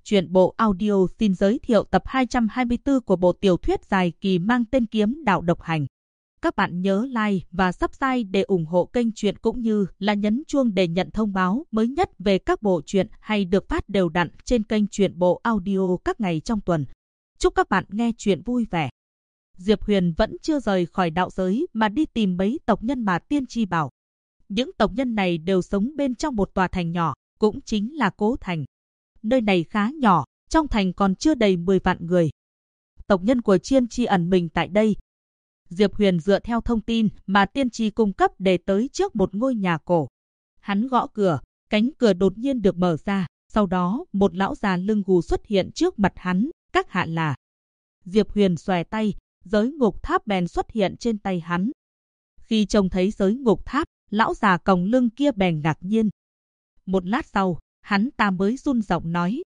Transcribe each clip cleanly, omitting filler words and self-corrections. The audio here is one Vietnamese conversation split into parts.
Truyện bộ audio xin giới thiệu tập 224 của bộ tiểu thuyết dài kỳ mang tên Kiếm Đạo Độc Hành. Các bạn nhớ like và subscribe để ủng hộ kênh truyện cũng như là nhấn chuông để nhận thông báo mới nhất về các bộ truyện hay được phát đều đặn trên kênh truyện bộ audio các ngày trong tuần. Chúc các bạn nghe truyện vui vẻ. Diệp Huyền vẫn chưa rời khỏi đạo giới mà đi tìm mấy tộc nhân mà tiên tri bảo. Những tộc nhân này đều sống bên trong một tòa thành nhỏ, cũng chính là Cố Thành. Nơi này khá nhỏ, trong thành còn chưa đầy 10 vạn người. Tộc nhân của tiên tri ẩn mình tại đây. Diệp Huyền dựa theo thông tin mà tiên tri cung cấp để tới trước một ngôi nhà cổ. Hắn gõ cửa, cánh cửa đột nhiên được mở ra, sau đó một lão già lưng gù xuất hiện trước mặt hắn, các hạ là. Diệp Huyền xòe tay, giới ngục tháp bèn xuất hiện trên tay hắn. Khi trông thấy giới ngục tháp, lão già còng lưng kia bèn ngạc nhiên. Một lát sau, hắn ta mới run giọng nói,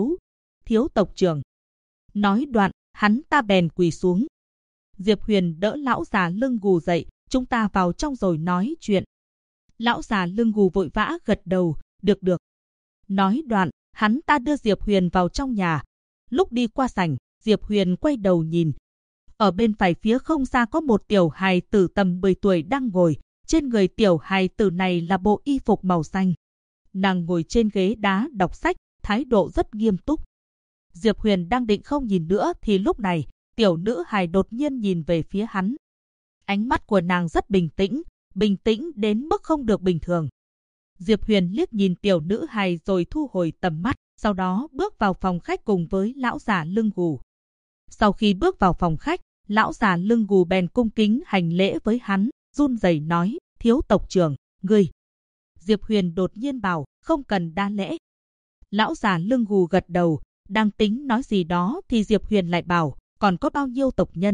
thiếu tộc trưởng. Nói đoạn, hắn ta bèn quỳ xuống. Diệp Huyền đỡ lão già lưng gù dậy, chúng ta vào trong rồi nói chuyện. Lão già lưng gù vội vã gật đầu, được. Nói đoạn, hắn ta đưa Diệp Huyền vào trong nhà. Lúc đi qua sảnh, Diệp Huyền quay đầu nhìn. Ở bên phải phía không xa có một tiểu hài tử tầm 10 tuổi đang ngồi. Trên người tiểu hài tử này là bộ y phục màu xanh. Nàng ngồi trên ghế đá đọc sách, thái độ rất nghiêm túc. Diệp Huyền đang định không nhìn nữa thì lúc này, tiểu nữ hài đột nhiên nhìn về phía hắn. Ánh mắt của nàng rất bình tĩnh đến mức không được bình thường. Diệp Huyền liếc nhìn tiểu nữ hài rồi thu hồi tầm mắt, sau đó bước vào phòng khách cùng với lão già lưng gù. Sau khi bước vào phòng khách, lão già lưng gù bèn cung kính hành lễ với hắn, run rẩy nói, thiếu tộc trưởng, ngươi. Diệp Huyền đột nhiên bảo, không cần đa lễ. Lão già lưng gù gật đầu, đang tính nói gì đó thì Diệp Huyền lại bảo, còn có bao nhiêu tộc nhân?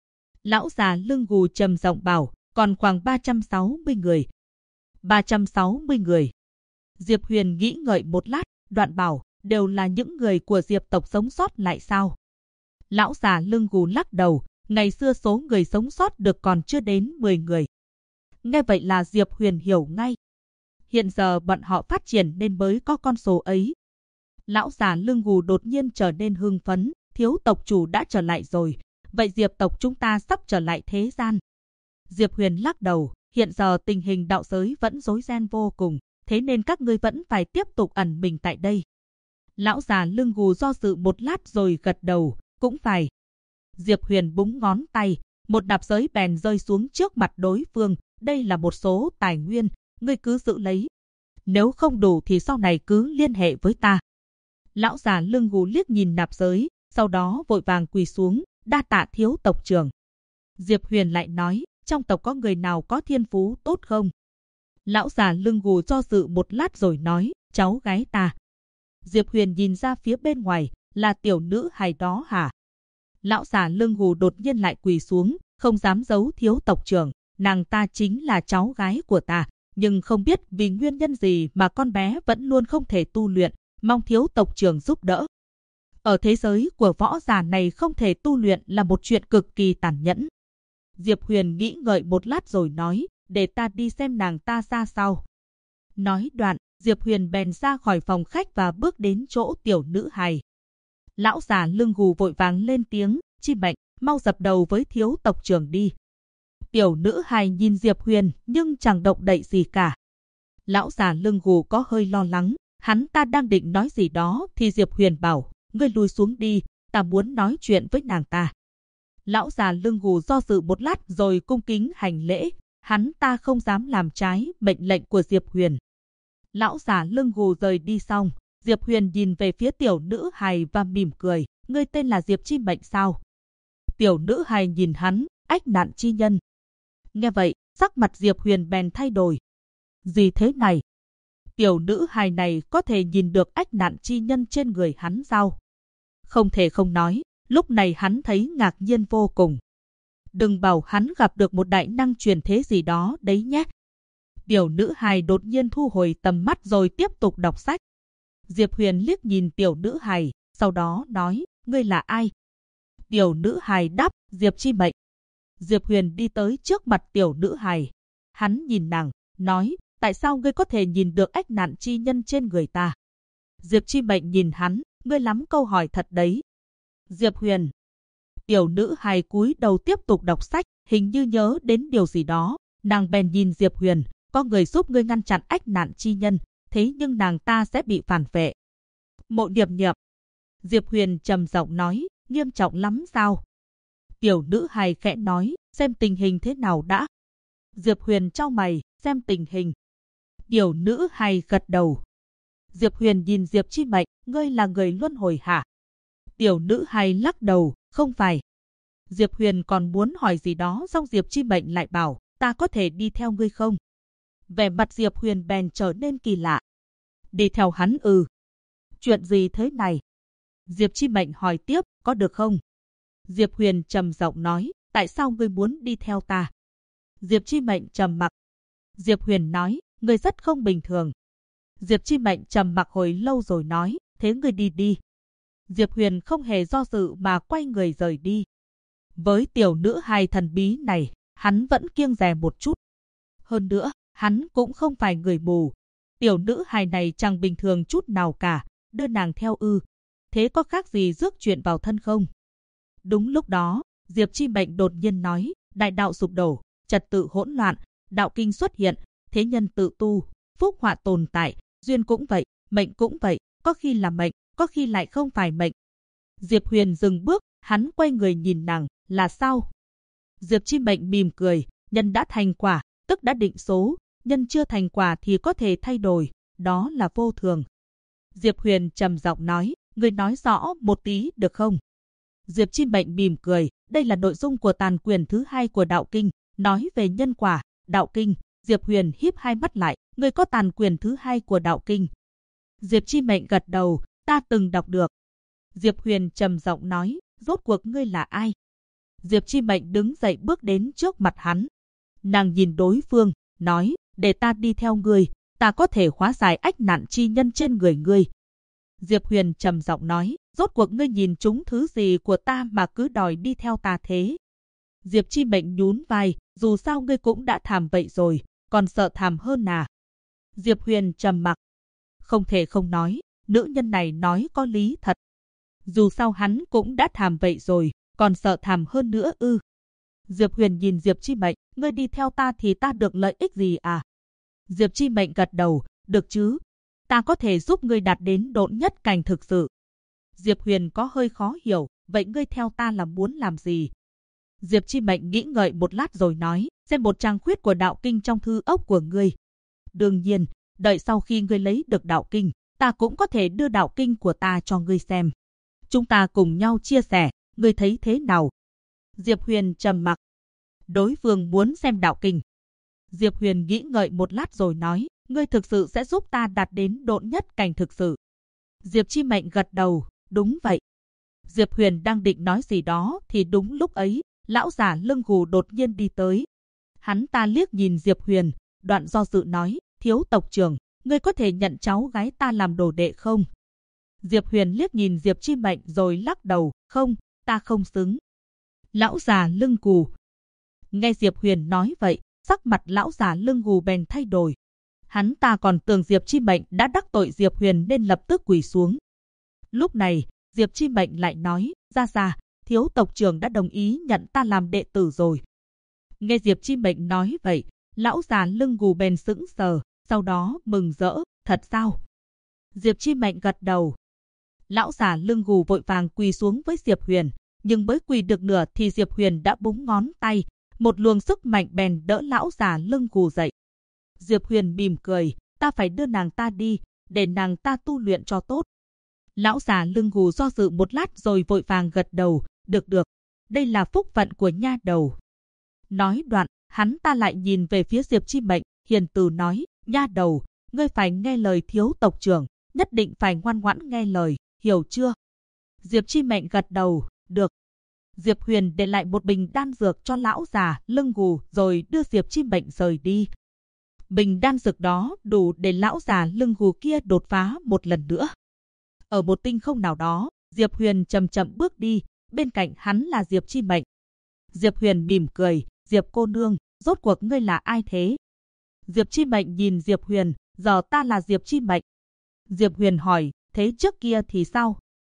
Lão già lưng gù trầm giọng bảo, còn khoảng 360 người. 360 người. Diệp Huyền nghĩ ngợi một lát, đoạn bảo, đều là những người của Diệp tộc sống sót lại sao? Lão già lưng gù lắc đầu, ngày xưa số người sống sót được còn chưa đến 10 người. Nghe vậy là Diệp Huyền hiểu ngay. Hiện giờ bọn họ phát triển nên mới có con số ấy. Lão già lưng gù đột nhiên trở nên hưng phấn, thiếu tộc chủ đã trở lại rồi. Vậy Diệp tộc chúng ta sắp trở lại thế gian. Diệp Huyền lắc đầu, hiện giờ tình hình đạo giới vẫn rối ren vô cùng, thế nên các ngươi vẫn phải tiếp tục ẩn mình tại đây. Lão già lưng gù do dự một lát rồi gật đầu, cũng phải. Diệp Huyền búng ngón tay, một nạp giới bèn rơi xuống trước mặt đối phương, đây là một số tài nguyên, ngươi cứ giữ lấy. Nếu không đủ thì sau này cứ liên hệ với ta. Lão già lưng gù liếc nhìn nạp giới, sau đó vội vàng quỳ xuống, đa tạ thiếu tộc trưởng. Diệp Huyền lại nói, trong tộc có người nào có thiên phú tốt không? Lão già lưng gù do dự một lát rồi nói, cháu gái ta. Diệp Huyền nhìn ra phía bên ngoài, là tiểu nữ hài đó hả? Lão già lưng gù đột nhiên lại quỳ xuống, không dám giấu thiếu tộc trưởng, nàng ta chính là cháu gái của ta, nhưng không biết vì nguyên nhân gì mà con bé vẫn luôn không thể tu luyện, mong thiếu tộc trưởng giúp đỡ. Ở thế giới của võ giả này không thể tu luyện là một chuyện cực kỳ tàn nhẫn. Diệp Huyền nghĩ ngợi một lát rồi nói, để ta đi xem nàng ta ra sao. Nói đoạn, Diệp Huyền bèn ra khỏi phòng khách và bước đến chỗ tiểu nữ hài. Lão già lưng gù vội vàng lên tiếng, Chi Mệnh, mau dập đầu với thiếu tộc trưởng đi. Tiểu nữ hài nhìn Diệp Huyền nhưng chẳng động đậy gì cả. Lão già lưng gù có hơi lo lắng, hắn ta đang định nói gì đó thì Diệp Huyền bảo, ngươi lùi xuống đi, ta muốn nói chuyện với nàng ta. Lão già lưng gù do dự một lát rồi cung kính hành lễ, hắn ta không dám làm trái mệnh lệnh của Diệp Huyền. Lão già lưng gù rời đi xong, Diệp Huyền nhìn về phía tiểu nữ hài và mỉm cười, ngươi tên là Diệp Chi Mệnh sao? Tiểu nữ hài nhìn hắn, ách nạn chi nhân. Nghe vậy, sắc mặt Diệp Huyền bèn thay đổi. Gì thế này? Tiểu nữ hài này có thể nhìn được ách nạn chi nhân trên người hắn sao? Không thể không nói, lúc này hắn thấy ngạc nhiên vô cùng. Đừng bảo hắn gặp được một đại năng truyền thế gì đó đấy nhé. Tiểu nữ hài đột nhiên thu hồi tầm mắt rồi tiếp tục đọc sách. Diệp Huyền liếc nhìn tiểu nữ hài, sau đó nói, ngươi là ai? Tiểu nữ hài đáp, Diệp Chi Mệnh. Diệp Huyền đi tới trước mặt tiểu nữ hài. Hắn nhìn nàng, nói, tại sao ngươi có thể nhìn được ách nạn chi nhân trên người ta? Diệp Chi Mệnh nhìn hắn, ngươi lắm câu hỏi thật đấy. Diệp Huyền. Tiểu nữ hài cúi đầu tiếp tục đọc sách, hình như nhớ đến điều gì đó, nàng bèn nhìn Diệp Huyền, có người giúp ngươi ngăn chặn ách nạn chi nhân, thế nhưng nàng ta sẽ bị phản vệ. Mộ Điệp Điệp. Diệp Huyền trầm giọng nói, nghiêm trọng lắm sao? Tiểu nữ hài khẽ nói, xem tình hình thế nào đã. Diệp Huyền chau mày, xem tình hình. Tiểu nữ hài gật đầu. Diệp Huyền nhìn Diệp Chi Mệnh, ngươi là người luân hồi hả? Tiểu nữ hài lắc đầu, không phải. Diệp Huyền còn muốn hỏi gì đó, xong Diệp Chi Mệnh lại bảo, ta có thể đi theo ngươi không? Vẻ mặt Diệp Huyền bèn trở nên kỳ lạ. Đi theo hắn ư? Chuyện gì thế này? Diệp Chi Mệnh hỏi tiếp, có được không? Diệp Huyền trầm giọng nói, tại sao ngươi muốn đi theo ta? Diệp Chi Mệnh trầm mặc. Diệp Huyền nói, ngươi rất không bình thường. Diệp Chi Mệnh trầm mặc hồi lâu rồi nói, thế ngươi đi đi. Diệp Huyền không hề do dự mà quay người rời đi. Với tiểu nữ hài thần bí này, hắn vẫn kiêng dè một chút. Hơn nữa, hắn cũng không phải người mù. Tiểu nữ hài này chẳng bình thường chút nào cả, đưa nàng theo ư. Thế có khác gì rước chuyện vào thân không? Đúng lúc đó, Diệp Chi Mệnh đột nhiên nói, đại đạo sụp đổ, trật tự hỗn loạn, đạo kinh xuất hiện, thế nhân tự tu, phúc họa tồn tại, duyên cũng vậy, mệnh cũng vậy, có khi là mệnh, có khi lại không phải mệnh. Diệp Huyền dừng bước, hắn quay người nhìn nàng, là sao? Diệp Chi Mệnh mỉm cười, nhân đã thành quả, tức đã định số, nhân chưa thành quả thì có thể thay đổi, đó là vô thường. Diệp Huyền trầm giọng nói, ngươi nói rõ một tí được không? Diệp Chi Mệnh mỉm cười, đây là nội dung của tàn quyền thứ 2 của đạo kinh, nói về nhân quả, đạo kinh. Diệp Huyền híp hai mắt lại, ngươi có tàn quyền thứ 2 của đạo kinh. Diệp Chi Mệnh gật đầu, ta từng đọc được. Diệp Huyền trầm giọng nói, rốt cuộc ngươi là ai? Diệp Chi Mệnh đứng dậy bước đến trước mặt hắn. Nàng nhìn đối phương, nói, để ta đi theo ngươi, ta có thể hóa giải ách nạn chi nhân trên người ngươi. Diệp Huyền trầm giọng nói, rốt cuộc ngươi nhìn trúng thứ gì của ta mà cứ đòi đi theo ta thế? Diệp Chi Mệnh nhún vai, dù sao ngươi cũng đã thảm vậy rồi, còn sợ thảm hơn à? Diệp Huyền trầm mặc. Không thể không nói, nữ nhân này nói có lý thật. Dù sao hắn cũng đã thảm vậy rồi, còn sợ thảm hơn nữa ư? Diệp Huyền nhìn Diệp Chi Mệnh, ngươi đi theo ta thì ta được lợi ích gì à? Diệp Chi Mệnh gật đầu, được chứ? Ta có thể giúp ngươi đạt đến độn nhất cảnh thực sự. Diệp Huyền có hơi khó hiểu, vậy ngươi theo ta là muốn làm gì? Diệp Chi Mệnh nghĩ ngợi một lát rồi nói, xem một trang khuyết của đạo kinh trong thư ốc của ngươi. Đương nhiên, đợi sau khi ngươi lấy được đạo kinh, ta cũng có thể đưa đạo kinh của ta cho ngươi xem. Chúng ta cùng nhau chia sẻ, ngươi thấy thế nào? Diệp Huyền trầm mặc. Đối phương muốn xem đạo kinh. Diệp Huyền nghĩ ngợi một lát rồi nói, ngươi thực sự sẽ giúp ta đạt đến độn nhất cảnh thực sự. Diệp Chi Mệnh gật đầu, đúng vậy. Diệp Huyền đang định nói gì đó thì đúng lúc ấy, lão già lưng gù đột nhiên đi tới. Hắn ta liếc nhìn Diệp Huyền, đoạn do dự nói, thiếu tộc trưởng, ngươi có thể nhận cháu gái ta làm đồ đệ không? Diệp Huyền liếc nhìn Diệp Chi Mệnh rồi lắc đầu, không, ta không xứng. Lão già lưng gù. Nghe Diệp Huyền nói vậy, sắc mặt lão già lưng gù bèn thay đổi. Hắn ta còn tưởng Diệp Chi Mệnh đã đắc tội Diệp Huyền nên lập tức quỳ xuống. Lúc này, Diệp Chi Mệnh lại nói, ra, thiếu tộc trưởng đã đồng ý nhận ta làm đệ tử rồi. Nghe Diệp Chi Mệnh nói vậy, lão già lưng gù bèn sững sờ, sau đó mừng rỡ, thật sao? Diệp Chi Mệnh gật đầu. Lão già lưng gù vội vàng quỳ xuống với Diệp Huyền, nhưng mới quỳ được nửa thì Diệp Huyền đã búng ngón tay, một luồng sức mạnh bèn đỡ lão già lưng gù dậy. Diệp Huyền mỉm cười, ta phải đưa nàng ta đi, để nàng ta tu luyện cho tốt. Lão già lưng gù do dự một lát rồi vội vàng gật đầu, được, đây là phúc phận của nha đầu. Nói đoạn, hắn ta lại nhìn về phía Diệp Chi Mệnh, hiền từ nói, nha đầu, ngươi phải nghe lời thiếu tộc trưởng, nhất định phải ngoan ngoãn nghe lời, hiểu chưa? Diệp Chi Mệnh gật đầu, được. Diệp Huyền để lại một bình đan dược cho lão già lưng gù rồi đưa Diệp Chi Mệnh rời đi. Bình đan dược đó đủ để lão già lưng gù kia đột phá một lần nữa. Ở một tinh không nào đó, Diệp Huyền chậm chậm bước đi, bên cạnh hắn là Diệp Chi Mệnh. Diệp Huyền mỉm cười, Diệp cô nương, rốt cuộc ngươi là ai thế? Diệp Chi Mệnh nhìn Diệp Huyền, giờ ta là Diệp Chi Mệnh. Diệp Huyền hỏi, thế trước kia thì sao?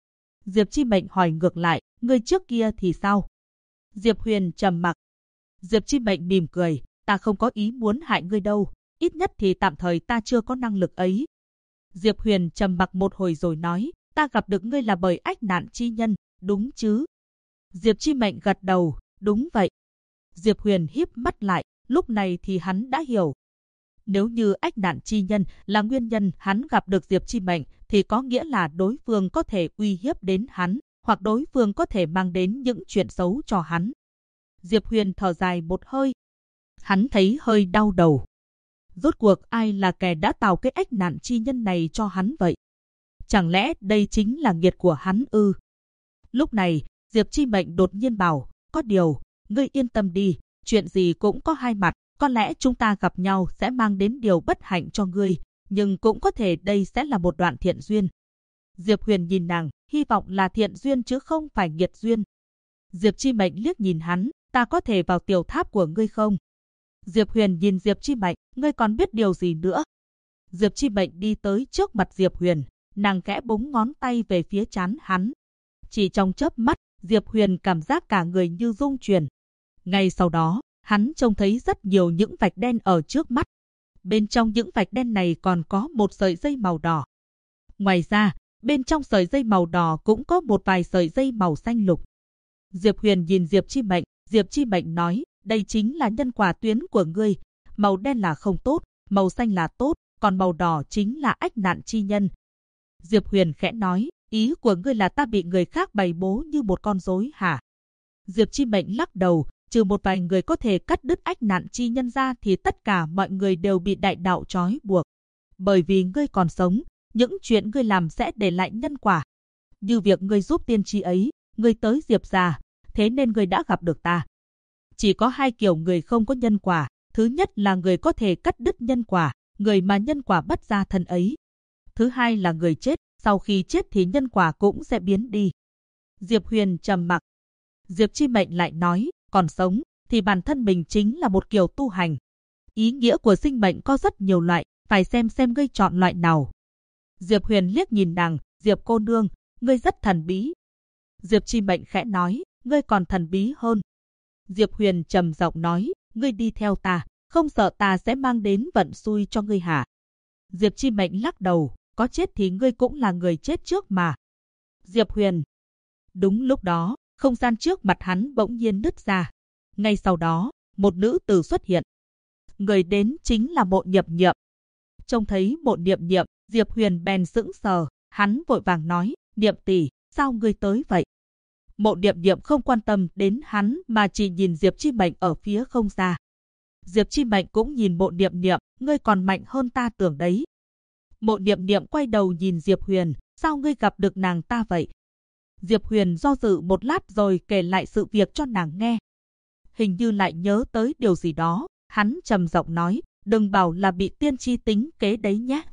Diệp Chi Mệnh hỏi ngược lại, ngươi trước kia thì sao? Diệp Huyền trầm mặc. Diệp Chi Mệnh mỉm cười, ta không có ý muốn hại ngươi đâu, ít nhất thì tạm thời ta chưa có năng lực ấy. Diệp Huyền trầm mặc một hồi rồi nói, ta gặp được ngươi là bởi ách nạn chi nhân, đúng chứ? Diệp Chi Mệnh gật đầu, đúng vậy. Diệp Huyền híp mắt lại, lúc này thì hắn đã hiểu. Nếu như ách nạn chi nhân là nguyên nhân hắn gặp được Diệp Chi Mệnh, thì có nghĩa là đối phương có thể uy hiếp đến hắn, hoặc đối phương có thể mang đến những chuyện xấu cho hắn. Diệp Huyền thở dài một hơi. Hắn thấy hơi đau đầu. Rốt cuộc ai là kẻ đã tạo cái ách nạn chi nhân này cho hắn vậy? Chẳng lẽ đây chính là nghiệt của hắn ư? Lúc này, Diệp Chi Mệnh đột nhiên bảo, có điều, ngươi yên tâm đi, chuyện gì cũng có hai mặt, có lẽ chúng ta gặp nhau sẽ mang đến điều bất hạnh cho ngươi, nhưng cũng có thể đây sẽ là một đoạn thiện duyên. Diệp Huyền nhìn nàng, hy vọng là thiện duyên chứ không phải nghiệt duyên. Diệp Chi Mệnh liếc nhìn hắn, ta có thể vào tiểu tháp của ngươi không? Diệp Huyền nhìn Diệp Chi Mệnh, ngươi còn biết điều gì nữa? Diệp Chi Mệnh đi tới trước mặt Diệp Huyền, nàng khẽ búng ngón tay về phía trán hắn. Chỉ trong chớp mắt, Diệp Huyền cảm giác cả người như rung chuyển. Ngay sau đó, hắn trông thấy rất nhiều những vạch đen ở trước mắt. Bên trong những vạch đen này còn có một sợi dây màu đỏ. Ngoài ra, bên trong sợi dây màu đỏ cũng có một vài sợi dây màu xanh lục. Diệp Huyền nhìn Diệp Chi Mệnh nói, đây chính là nhân quả tuyến của ngươi. Màu đen là không tốt, màu xanh là tốt, còn màu đỏ chính là ách nạn chi nhân. Diệp Huyền khẽ nói, ý của ngươi là ta bị người khác bày bố như một con rối hả? Diệp Chi Mệnh lắc đầu, trừ một vài người có thể cắt đứt ách nạn chi nhân ra thì tất cả mọi người đều bị đại đạo trói buộc. Bởi vì ngươi còn sống, những chuyện ngươi làm sẽ để lại nhân quả. Như việc ngươi giúp tiên tri ấy, ngươi tới Diệp gia, thế nên ngươi đã gặp được ta. Chỉ có hai kiểu người không có nhân quả, thứ nhất là người có thể cắt đứt nhân quả, người mà nhân quả bắt ra thân ấy. Thứ hai là người chết, sau khi chết thì nhân quả cũng sẽ biến đi. Diệp Huyền trầm mặc. Diệp Chi Mệnh lại nói, còn sống thì bản thân mình chính là một kiểu tu hành. Ý nghĩa của sinh mệnh có rất nhiều loại, phải xem ngươi chọn loại nào. Diệp Huyền liếc nhìn nàng, Diệp cô nương, ngươi rất thần bí. Diệp Chi Mệnh khẽ nói, ngươi còn thần bí hơn. Diệp Huyền trầm giọng nói, ngươi đi theo ta, không sợ ta sẽ mang đến vận xui cho ngươi hả? Diệp Chi Mệnh lắc đầu, có chết thì ngươi cũng là người chết trước mà. Diệp Huyền. Đúng lúc đó, không gian trước mặt hắn bỗng nhiên nứt ra. Ngay sau đó, một nữ tử xuất hiện. Người đến chính là Mộ Niệm Niệm. Trông thấy Mộ Niệm Niệm, Diệp Huyền bèn sững sờ, hắn vội vàng nói, Niệm tỷ, sao ngươi tới vậy? Mộ Niệm Niệm không quan tâm đến hắn mà chỉ nhìn Diệp Chi Mệnh ở phía không xa. Diệp Chi Mệnh cũng nhìn Mộ Niệm Niệm, ngươi còn mạnh hơn ta tưởng đấy. Mộ Niệm Niệm quay đầu nhìn Diệp Huyền, sao ngươi gặp được nàng ta vậy? Diệp Huyền do dự một lát rồi kể lại sự việc cho nàng nghe. Hình như lại nhớ tới điều gì đó, hắn trầm giọng nói, đừng bảo là bị tiên tri tính kế đấy nhé.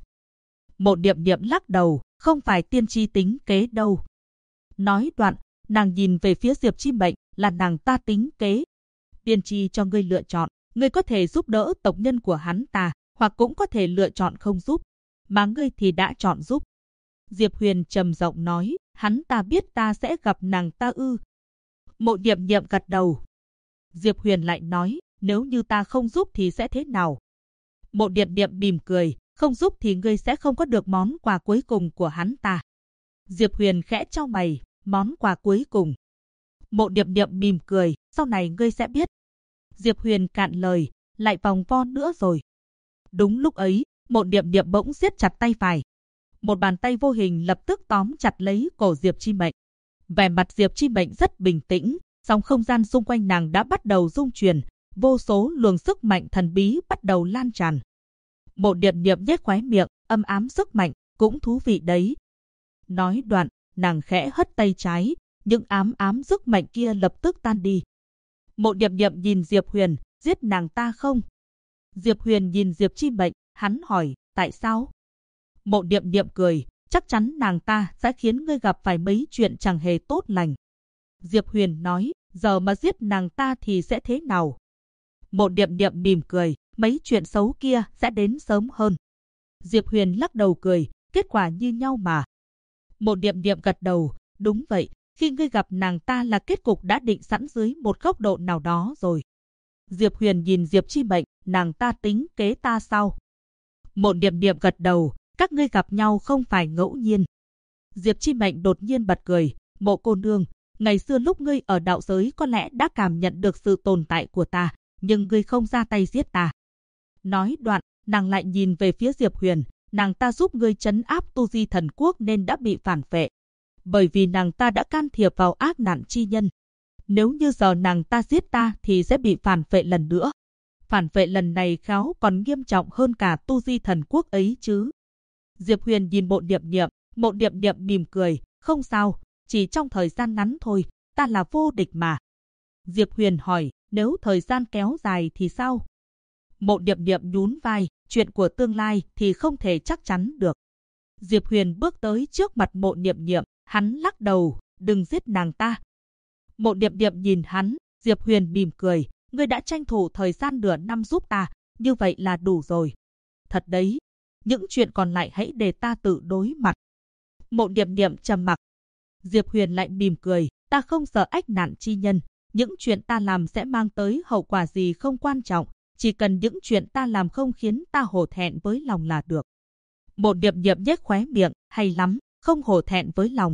Mộ Niệm Niệm lắc đầu, không phải tiên tri tính kế đâu. Nói đoạn, nàng nhìn về phía Diệp Chi Mệnh, là nàng ta tính kế. Tiên tri cho ngươi lựa chọn, ngươi có thể giúp đỡ tộc nhân của hắn ta, hoặc cũng có thể lựa chọn không giúp, mà ngươi thì đã chọn giúp. Diệp Huyền trầm giọng nói, hắn ta biết ta sẽ gặp nàng ta ư? Mộ Niệm Niệm gật đầu. Diệp Huyền lại nói, nếu như ta không giúp thì sẽ thế nào? Mộ Niệm Niệm mỉm cười, không giúp thì ngươi sẽ không có được món quà cuối cùng của hắn ta. Diệp Huyền khẽ chau mày, món quà cuối cùng. Mộ Niệm Niệm mỉm cười, sau này ngươi sẽ biết. Diệp Huyền cạn lời, lại vòng vo nữa rồi. Đúng lúc ấy, Mộ Niệm Niệm bỗng siết chặt tay phải. Một bàn tay vô hình lập tức tóm chặt lấy cổ Diệp Chi Mệnh. Vẻ mặt Diệp Chi Mệnh rất bình tĩnh, song không gian xung quanh nàng đã bắt đầu rung chuyển, vô số luồng sức mạnh thần bí bắt đầu lan tràn. Mộ Niệm Niệm nhếch khóe miệng, âm ám sức mạnh, cũng thú vị đấy. Nói đoạn, nàng khẽ hất tay trái, những ám sức mạnh kia lập tức tan đi. Mộ Niệm Niệm nhìn Diệp Huyền, giết nàng ta không? Diệp Huyền nhìn Diệp Chi Mệnh, hắn hỏi, tại sao? Mộ Niệm Niệm cười, chắc chắn nàng ta sẽ khiến ngươi gặp phải mấy chuyện chẳng hề tốt lành. Diệp Huyền nói, giờ mà giết nàng ta thì sẽ thế nào? Mộ Niệm Niệm mỉm cười, mấy chuyện xấu kia sẽ đến sớm hơn. Diệp Huyền lắc đầu cười, kết quả như nhau mà. Mộ Niệm Niệm gật đầu, Đúng vậy, khi ngươi gặp nàng ta là kết cục đã định sẵn dưới một góc độ nào đó rồi. Diệp Huyền nhìn Diệp Chi Mệnh, nàng ta tính kế ta sao? Mộ Niệm Niệm gật đầu, các ngươi gặp nhau không phải ngẫu nhiên. Diệp Chi Mệnh đột nhiên bật cười, Mộ cô nương, ngày xưa lúc ngươi ở đạo giới có lẽ đã cảm nhận được sự tồn tại của ta, nhưng ngươi không ra tay giết ta. Nói đoạn, nàng lại nhìn về phía Diệp Huyền, nàng ta giúp ngươi trấn áp Tu Di Thần Quốc nên đã bị phản vệ. Bởi vì nàng ta đã can thiệp vào ác nạn chi nhân. Nếu như giờ nàng ta giết ta thì sẽ bị phản vệ lần nữa. Phản vệ lần này khéo còn nghiêm trọng hơn cả Tu Di Thần Quốc ấy chứ. Diệp Huyền nhìn Mộ Niệm Niệm, Mộ Niệm Niệm mỉm cười, không sao, chỉ trong thời gian ngắn thôi, ta là vô địch mà. Diệp Huyền hỏi, nếu thời gian kéo dài thì sao? Mộ Niệm Niệm nhún vai, chuyện của tương lai thì không thể chắc chắn được. Diệp Huyền bước tới trước mặt Mộ Niệm Niệm, hắn lắc đầu, đừng giết nàng ta. Mộ Niệm Niệm nhìn hắn, Diệp Huyền mỉm cười, ngươi đã tranh thủ thời gian nửa năm giúp ta, như vậy là đủ rồi. Thật đấy, những chuyện còn lại hãy để ta tự đối mặt. Mộ Niệm Niệm trầm mặc. Diệp Huyền lại mỉm cười, ta không sợ ách nạn chi nhân, những chuyện ta làm sẽ mang tới hậu quả gì không quan trọng, chỉ cần những chuyện ta làm không khiến ta hổ thẹn với lòng là được. Mộ Niệm Niệm nhếch khóe miệng, hay lắm, không hổ thẹn với lòng.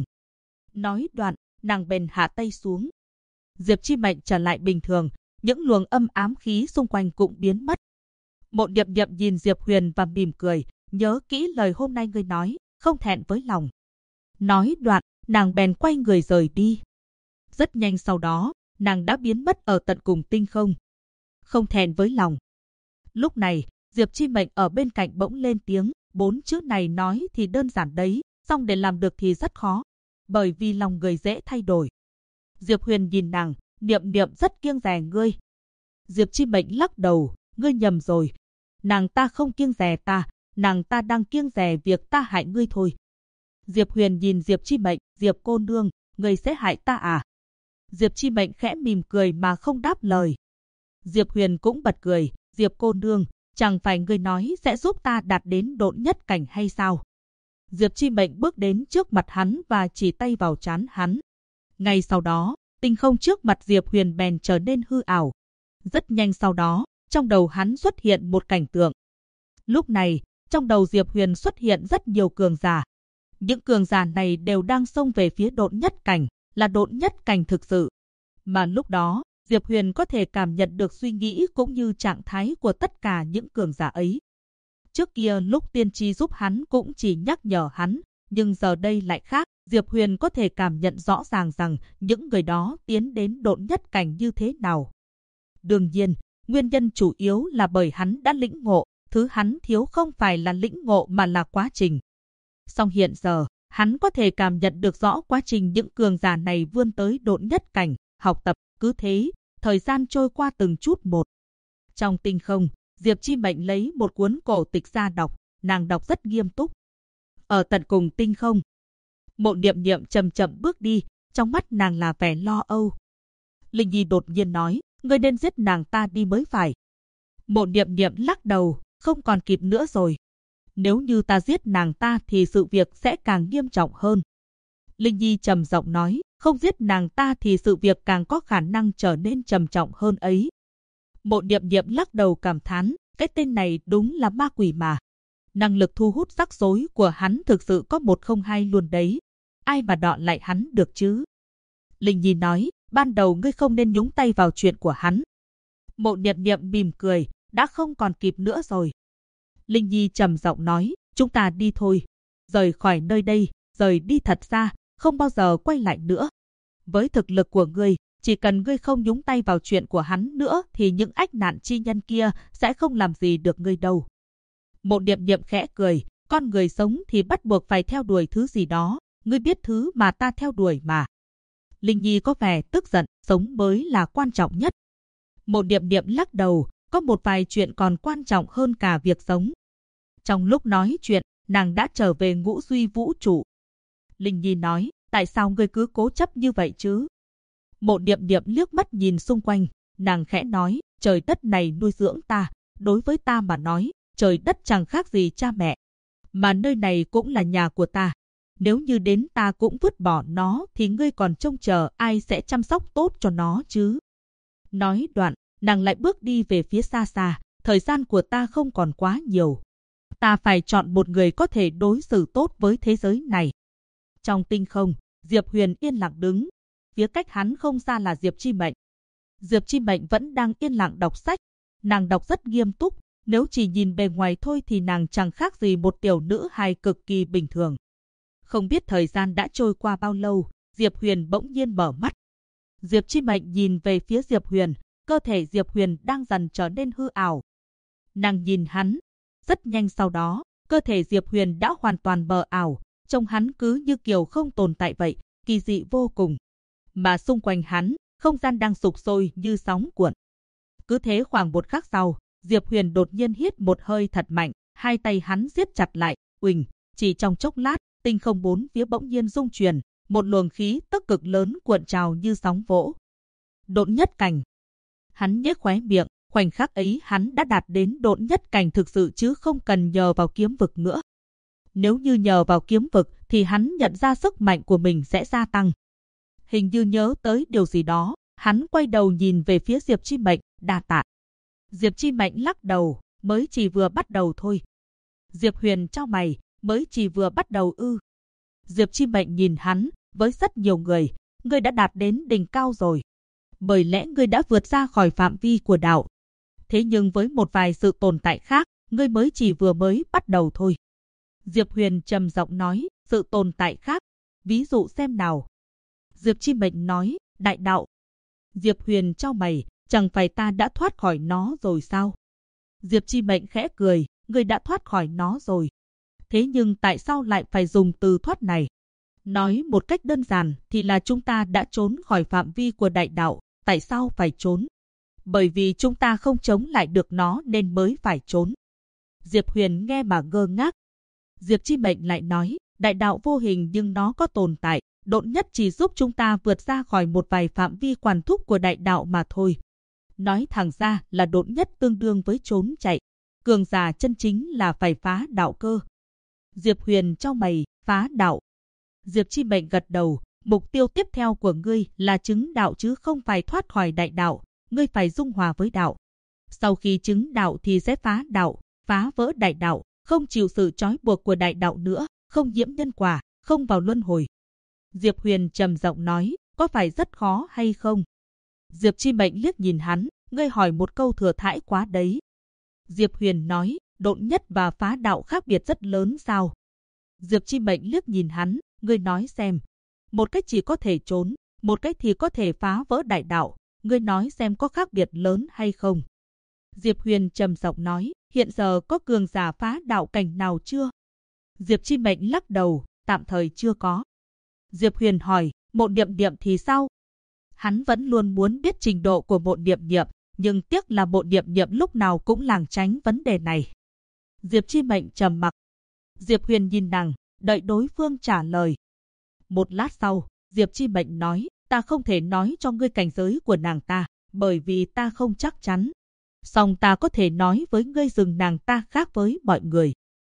Nói đoạn, nàng bèn hạ tay xuống. Diệp Chi Mệnh trở lại bình thường, những luồng âm ám khí xung quanh cũng biến mất. Mộ Niệm Niệm nhìn Diệp Huyền và mỉm cười, nhớ kỹ lời hôm nay ngươi nói, không thẹn với lòng. Nói đoạn, nàng bèn quay người rời đi. Rất nhanh sau đó, nàng đã biến mất ở tận cùng tinh không. Không thẹn với lòng. Lúc này, Diệp Chi Mệnh ở bên cạnh bỗng lên tiếng, 4 chữ này nói thì đơn giản đấy, song để làm được thì rất khó, bởi vì lòng người dễ thay đổi. Diệp Huyền nhìn nàng, Niệm Niệm rất kiêng dè ngươi. Diệp Chi Mệnh lắc đầu, ngươi nhầm rồi. Nàng ta không kiêng dè ta, nàng ta đang kiêng dè việc ta hại ngươi thôi. Diệp Huyền nhìn Diệp Chi Mệnh, Diệp cô nương, ngươi sẽ hại ta à? Diệp Chi Mệnh khẽ mỉm cười mà không đáp lời. Diệp Huyền cũng bật cười, Diệp cô nương, chẳng phải ngươi nói sẽ giúp ta đạt đến độn nhất cảnh hay sao? Diệp Chi Mệnh bước đến trước mặt hắn và chỉ tay vào trán hắn. Ngay sau đó, tinh không trước mặt Diệp Huyền bèn trở nên hư ảo. Rất nhanh sau đó, trong đầu hắn xuất hiện một cảnh tượng. Lúc này, trong đầu Diệp Huyền xuất hiện rất nhiều cường giả. Những cường giả này đều đang xông về phía độn nhất cảnh, là độn nhất cảnh thực sự. Mà lúc đó, Diệp Huyền có thể cảm nhận được suy nghĩ cũng như trạng thái của tất cả những cường giả ấy. Trước kia lúc tiên tri giúp hắn cũng chỉ nhắc nhở hắn, nhưng giờ đây lại khác. Diệp Huyền có thể cảm nhận rõ ràng rằng những người đó tiến đến độn nhất cảnh như thế nào. Đương nhiên, nguyên nhân chủ yếu là bởi hắn đã lĩnh ngộ, thứ hắn thiếu không phải là lĩnh ngộ mà là quá trình. Song hiện giờ, hắn có thể cảm nhận được rõ quá trình những cường giả này vươn tới độn nhất cảnh, học tập, cứ thế, thời gian trôi qua từng chút một. Trong tinh không, Diệp Chi Mệnh lấy một cuốn cổ tịch ra đọc, nàng đọc rất nghiêm túc. Ở tận cùng tinh không, Mộ Niệm Niệm chậm chậm bước đi, trong mắt nàng là vẻ lo âu. Linh Nhi đột nhiên nói, ngươi nên giết nàng ta đi mới phải. Mộ Niệm Niệm lắc đầu, không còn kịp nữa rồi. Nếu như ta giết nàng ta thì sự việc sẽ càng nghiêm trọng hơn. Linh Nhi trầm giọng nói, không giết nàng ta thì sự việc càng có khả năng trở nên trầm trọng hơn ấy. Mộ Niệm Niệm lắc đầu cảm thán, cái tên này đúng là ma quỷ mà. Năng lực thu hút rắc rối của hắn thực sự có 102 luôn đấy. Ai mà đọ lại hắn được chứ? Linh Nhi nói, ban đầu ngươi không nên nhúng tay vào chuyện của hắn. Mộ Niệm Niệm mỉm cười, đã không còn kịp nữa rồi. Linh Nhi trầm giọng nói, chúng ta đi thôi. Rời khỏi nơi đây, rời đi thật xa, không bao giờ quay lại nữa. Với thực lực của ngươi, chỉ cần ngươi không nhúng tay vào chuyện của hắn nữa thì những ách nạn chi nhân kia sẽ không làm gì được ngươi đâu. Mộ Niệm Niệm khẽ cười, con người sống thì bắt buộc phải theo đuổi thứ gì đó, ngươi biết thứ mà ta theo đuổi mà. Linh Nhi có vẻ tức giận, sống mới là quan trọng nhất. Mộ Niệm Niệm lắc đầu, có một vài chuyện còn quan trọng hơn cả việc sống. Trong lúc nói chuyện, nàng đã trở về ngũ duy vũ trụ. Linh Nhi nói, tại sao ngươi cứ cố chấp như vậy chứ? Mộ Niệm Niệm liếc mắt nhìn xung quanh, nàng khẽ nói, trời đất này nuôi dưỡng ta, đối với ta mà nói, trời đất chẳng khác gì cha mẹ. Mà nơi này cũng là nhà của ta. Nếu như đến ta cũng vứt bỏ nó thì ngươi còn trông chờ ai sẽ chăm sóc tốt cho nó chứ? Nói đoạn, nàng lại bước đi về phía xa xa. Thời gian của ta không còn quá nhiều. Ta phải chọn một người có thể đối xử tốt với thế giới này. Trong tinh không, Diệp Huyền yên lặng đứng. Phía cách hắn không xa là Diệp Chi Mệnh. Diệp Chi Mệnh vẫn đang yên lặng đọc sách. Nàng đọc rất nghiêm túc. Nếu chỉ nhìn bề ngoài thôi thì nàng chẳng khác gì một tiểu nữ hài cực kỳ bình thường. Không biết thời gian đã trôi qua bao lâu, Diệp Huyền bỗng nhiên mở mắt. Diệp Chi Mệnh nhìn về phía Diệp Huyền, cơ thể Diệp Huyền đang dần trở nên hư ảo. Nàng nhìn hắn, rất nhanh sau đó, cơ thể Diệp Huyền đã hoàn toàn mờ ảo, trông hắn cứ như kiểu không tồn tại vậy, kỳ dị vô cùng. Mà xung quanh hắn, không gian đang sục sôi như sóng cuộn. Cứ thế khoảng một khắc sau, Diệp Huyền đột nhiên hít một hơi thật mạnh, hai tay hắn siết chặt lại, uỳnh, chỉ trong chốc lát, tinh không bốn phía bỗng nhiên rung chuyển, một luồng khí tức cực lớn cuộn trào như sóng vỗ. Độn nhất cảnh. Hắn nhếch khóe miệng, khoảnh khắc ấy hắn đã đạt đến độn nhất cảnh thực sự chứ không cần nhờ vào kiếm vực nữa. Nếu như nhờ vào kiếm vực thì hắn nhận ra sức mạnh của mình sẽ gia tăng. Hình như nhớ tới điều gì đó, hắn quay đầu nhìn về phía Diệp Chi Mệnh, đa tạ. Diệp Chi Mệnh lắc đầu, mới chỉ vừa bắt đầu thôi. Diệp Huyền chau mày, mới chỉ vừa bắt đầu ư? Diệp Chi Mệnh nhìn hắn, với rất nhiều người, ngươi đã đạt đến đỉnh cao rồi. Bởi lẽ ngươi đã vượt ra khỏi phạm vi của đạo. Thế nhưng với một vài sự tồn tại khác, ngươi mới chỉ vừa mới bắt đầu thôi. Diệp Huyền trầm giọng nói, sự tồn tại khác, ví dụ xem nào. Diệp Chi Mệnh nói, đại đạo. Diệp Huyền chau mày, chẳng phải ta đã thoát khỏi nó rồi sao? Diệp Chi Mệnh khẽ cười, ngươi đã thoát khỏi nó rồi. Thế nhưng tại sao lại phải dùng từ thoát này? Nói một cách đơn giản thì là chúng ta đã trốn khỏi phạm vi của đại đạo. Tại sao phải trốn? Bởi vì chúng ta không chống lại được nó nên mới phải trốn. Diệp Huyền nghe mà ngơ ngác. Diệp Chi Mệnh lại nói, đại đạo vô hình nhưng nó có tồn tại. Độn nhất chỉ giúp chúng ta vượt ra khỏi một vài phạm vi quản thúc của đại đạo mà thôi. Nói thẳng ra là độn nhất tương đương với trốn chạy. Cường giả chân chính là phải phá đạo cơ. Diệp Huyền chau mày, phá đạo. Diệp Chi Mệnh gật đầu, mục tiêu tiếp theo của ngươi là chứng đạo chứ không phải thoát khỏi đại đạo, ngươi phải dung hòa với đạo. Sau khi chứng đạo thì sẽ phá đạo, phá vỡ đại đạo, không chịu sự trói buộc của đại đạo nữa, không nhiễm nhân quả, không vào luân hồi. Diệp Huyền trầm giọng nói, có phải rất khó hay không? Diệp Chi Mệnh liếc nhìn hắn, ngươi hỏi một câu thừa thãi quá đấy. Diệp Huyền nói, độn nhất và phá đạo khác biệt rất lớn sao? Diệp Chi Mệnh liếc nhìn hắn, ngươi nói xem. Một cách chỉ có thể trốn, một cách thì có thể phá vỡ đại đạo. Ngươi nói xem có khác biệt lớn hay không? Diệp Huyền trầm giọng nói, hiện giờ có cường giả phá đạo cảnh nào chưa? Diệp Chi Mệnh lắc đầu, tạm thời chưa có. Diệp Huyền hỏi, Mộ Niệm Niệm thì sao? Hắn vẫn luôn muốn biết trình độ của Mộ Niệm Niệm, nhưng tiếc là Mộ Niệm Niệm lúc nào cũng lảng tránh vấn đề này. Diệp Chi Mệnh trầm mặc. Diệp Huyền nhìn nàng, đợi đối phương trả lời. Một lát sau, Diệp Chi Mệnh nói, ta không thể nói cho ngươi cảnh giới của nàng ta, bởi vì ta không chắc chắn. Song ta có thể nói với ngươi rằng nàng ta khác với mọi người.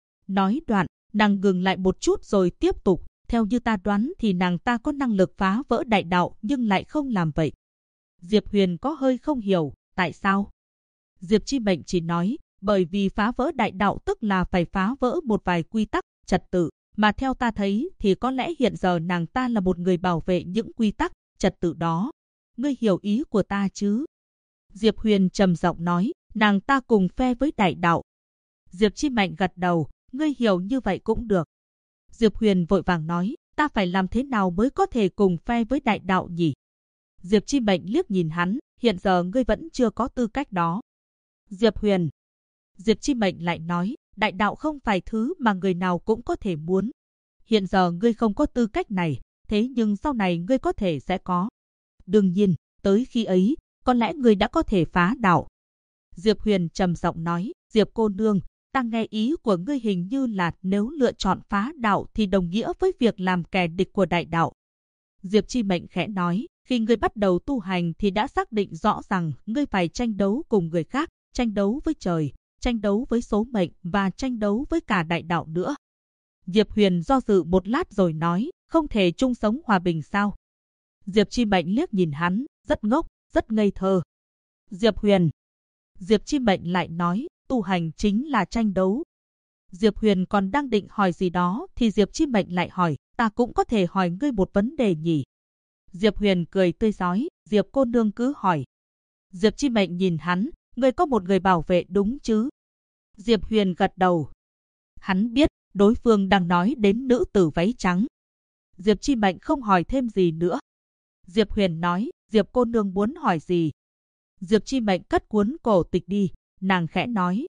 Nói đoạn, nàng ngừng lại một chút rồi tiếp tục, theo như ta đoán thì nàng ta có năng lực phá vỡ đại đạo nhưng lại không làm vậy. Diệp Huyền có hơi không hiểu, tại sao? Diệp Chi Mệnh chỉ nói, bởi vì phá vỡ đại đạo tức là phải phá vỡ một vài quy tắc, trật tự, mà theo ta thấy thì có lẽ hiện giờ nàng ta là một người bảo vệ những quy tắc, trật tự đó. Ngươi hiểu ý của ta chứ? Diệp Huyền trầm giọng nói, nàng ta cùng phe với đại đạo. Diệp Chi Mệnh gật đầu, ngươi hiểu như vậy cũng được. Diệp Huyền vội vàng nói, ta phải làm thế nào mới có thể cùng phe với đại đạo nhỉ? Diệp Chi Mệnh liếc nhìn hắn, hiện giờ ngươi vẫn chưa có tư cách đó. Diệp Huyền. Diệp Chi Mệnh lại nói, đại đạo không phải thứ mà người nào cũng có thể muốn. Hiện giờ ngươi không có tư cách này, thế nhưng sau này ngươi có thể sẽ có. Đương nhiên, tới khi ấy, có lẽ ngươi đã có thể phá đạo. Diệp Huyền trầm giọng nói, Diệp cô nương, ta nghe ý của ngươi hình như là nếu lựa chọn phá đạo thì đồng nghĩa với việc làm kẻ địch của đại đạo. Diệp Chi Mệnh khẽ nói, khi ngươi bắt đầu tu hành thì đã xác định rõ rằng ngươi phải tranh đấu cùng người khác, tranh đấu với trời, tranh đấu với số mệnh và tranh đấu với cả đại đạo nữa. Diệp Huyền do dự một lát rồi nói, không thể chung sống hòa bình sao? Diệp Chi Mệnh liếc nhìn hắn, rất ngốc, rất ngây thơ. Diệp Huyền. Diệp Chi Mệnh lại nói, tu hành chính là tranh đấu. Diệp Huyền còn đang định hỏi gì đó thì Diệp Chi Mệnh lại hỏi, ta cũng có thể hỏi ngươi một vấn đề nhỉ? Diệp Huyền cười tươi rói, Diệp cô nương cứ hỏi. Diệp Chi Mệnh nhìn hắn, ngươi có một người bảo vệ đúng chứ? Diệp Huyền gật đầu. Hắn biết, đối phương đang nói đến nữ tử váy trắng. Diệp Chi Mệnh không hỏi thêm gì nữa. Diệp Huyền nói, Diệp cô nương muốn hỏi gì? Diệp Chi Mệnh cất cuốn cổ tịch đi, nàng khẽ nói,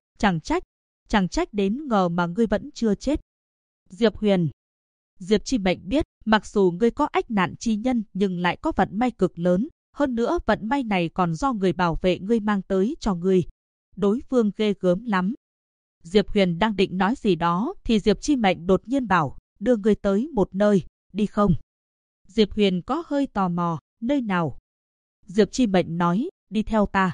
chẳng trách đến ngờ mà ngươi vẫn chưa chết. Diệp Huyền. Diệp Chi Mệnh biết, mặc dù ngươi có ách nạn chi nhân nhưng lại có vận may cực lớn, hơn nữa vận may này còn do người bảo vệ ngươi mang tới cho ngươi. Đối phương ghê gớm lắm. Diệp Huyền đang định nói gì đó thì Diệp Chi Mệnh đột nhiên bảo, đưa ngươi tới một nơi, đi không? Diệp Huyền có hơi tò mò, nơi nào? Diệp Chi Mệnh nói, đi theo ta.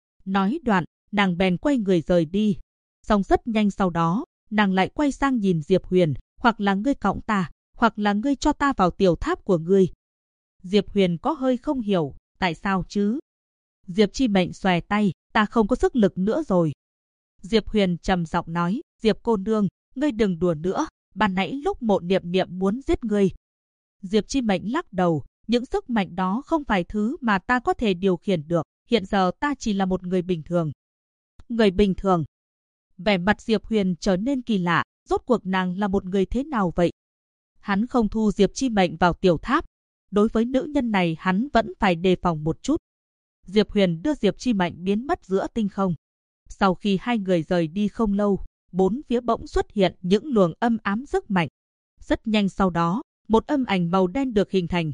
Nói đoạn, nàng bèn quay người rời đi. Xong rất nhanh sau đó, nàng lại quay sang nhìn Diệp Huyền, hoặc là ngươi cõng ta, hoặc là ngươi cho ta vào tiểu tháp của ngươi. Diệp Huyền có hơi không hiểu, tại sao chứ? Diệp Chi Mệnh xòe tay, ta không có sức lực nữa rồi. Diệp Huyền trầm giọng nói, Diệp cô nương, ngươi đừng đùa nữa, ban nãy lúc Mộ Niệm Niệm muốn giết ngươi. Diệp Chi Mệnh lắc đầu, những sức mạnh đó không phải thứ mà ta có thể điều khiển được, hiện giờ ta chỉ là một người bình thường. Người bình thường? Vẻ mặt Diệp Huyền trở nên kỳ lạ, rốt cuộc nàng là một người thế nào vậy? Hắn không thu Diệp Chi Mệnh vào tiểu tháp. Đối với nữ nhân này hắn vẫn phải đề phòng một chút. Diệp Huyền đưa Diệp Chi Mệnh biến mất giữa tinh không. Sau khi hai người rời đi không lâu, bốn phía bỗng xuất hiện những luồng âm ám rất mạnh. Rất nhanh sau đó, một âm ảnh màu đen được hình thành.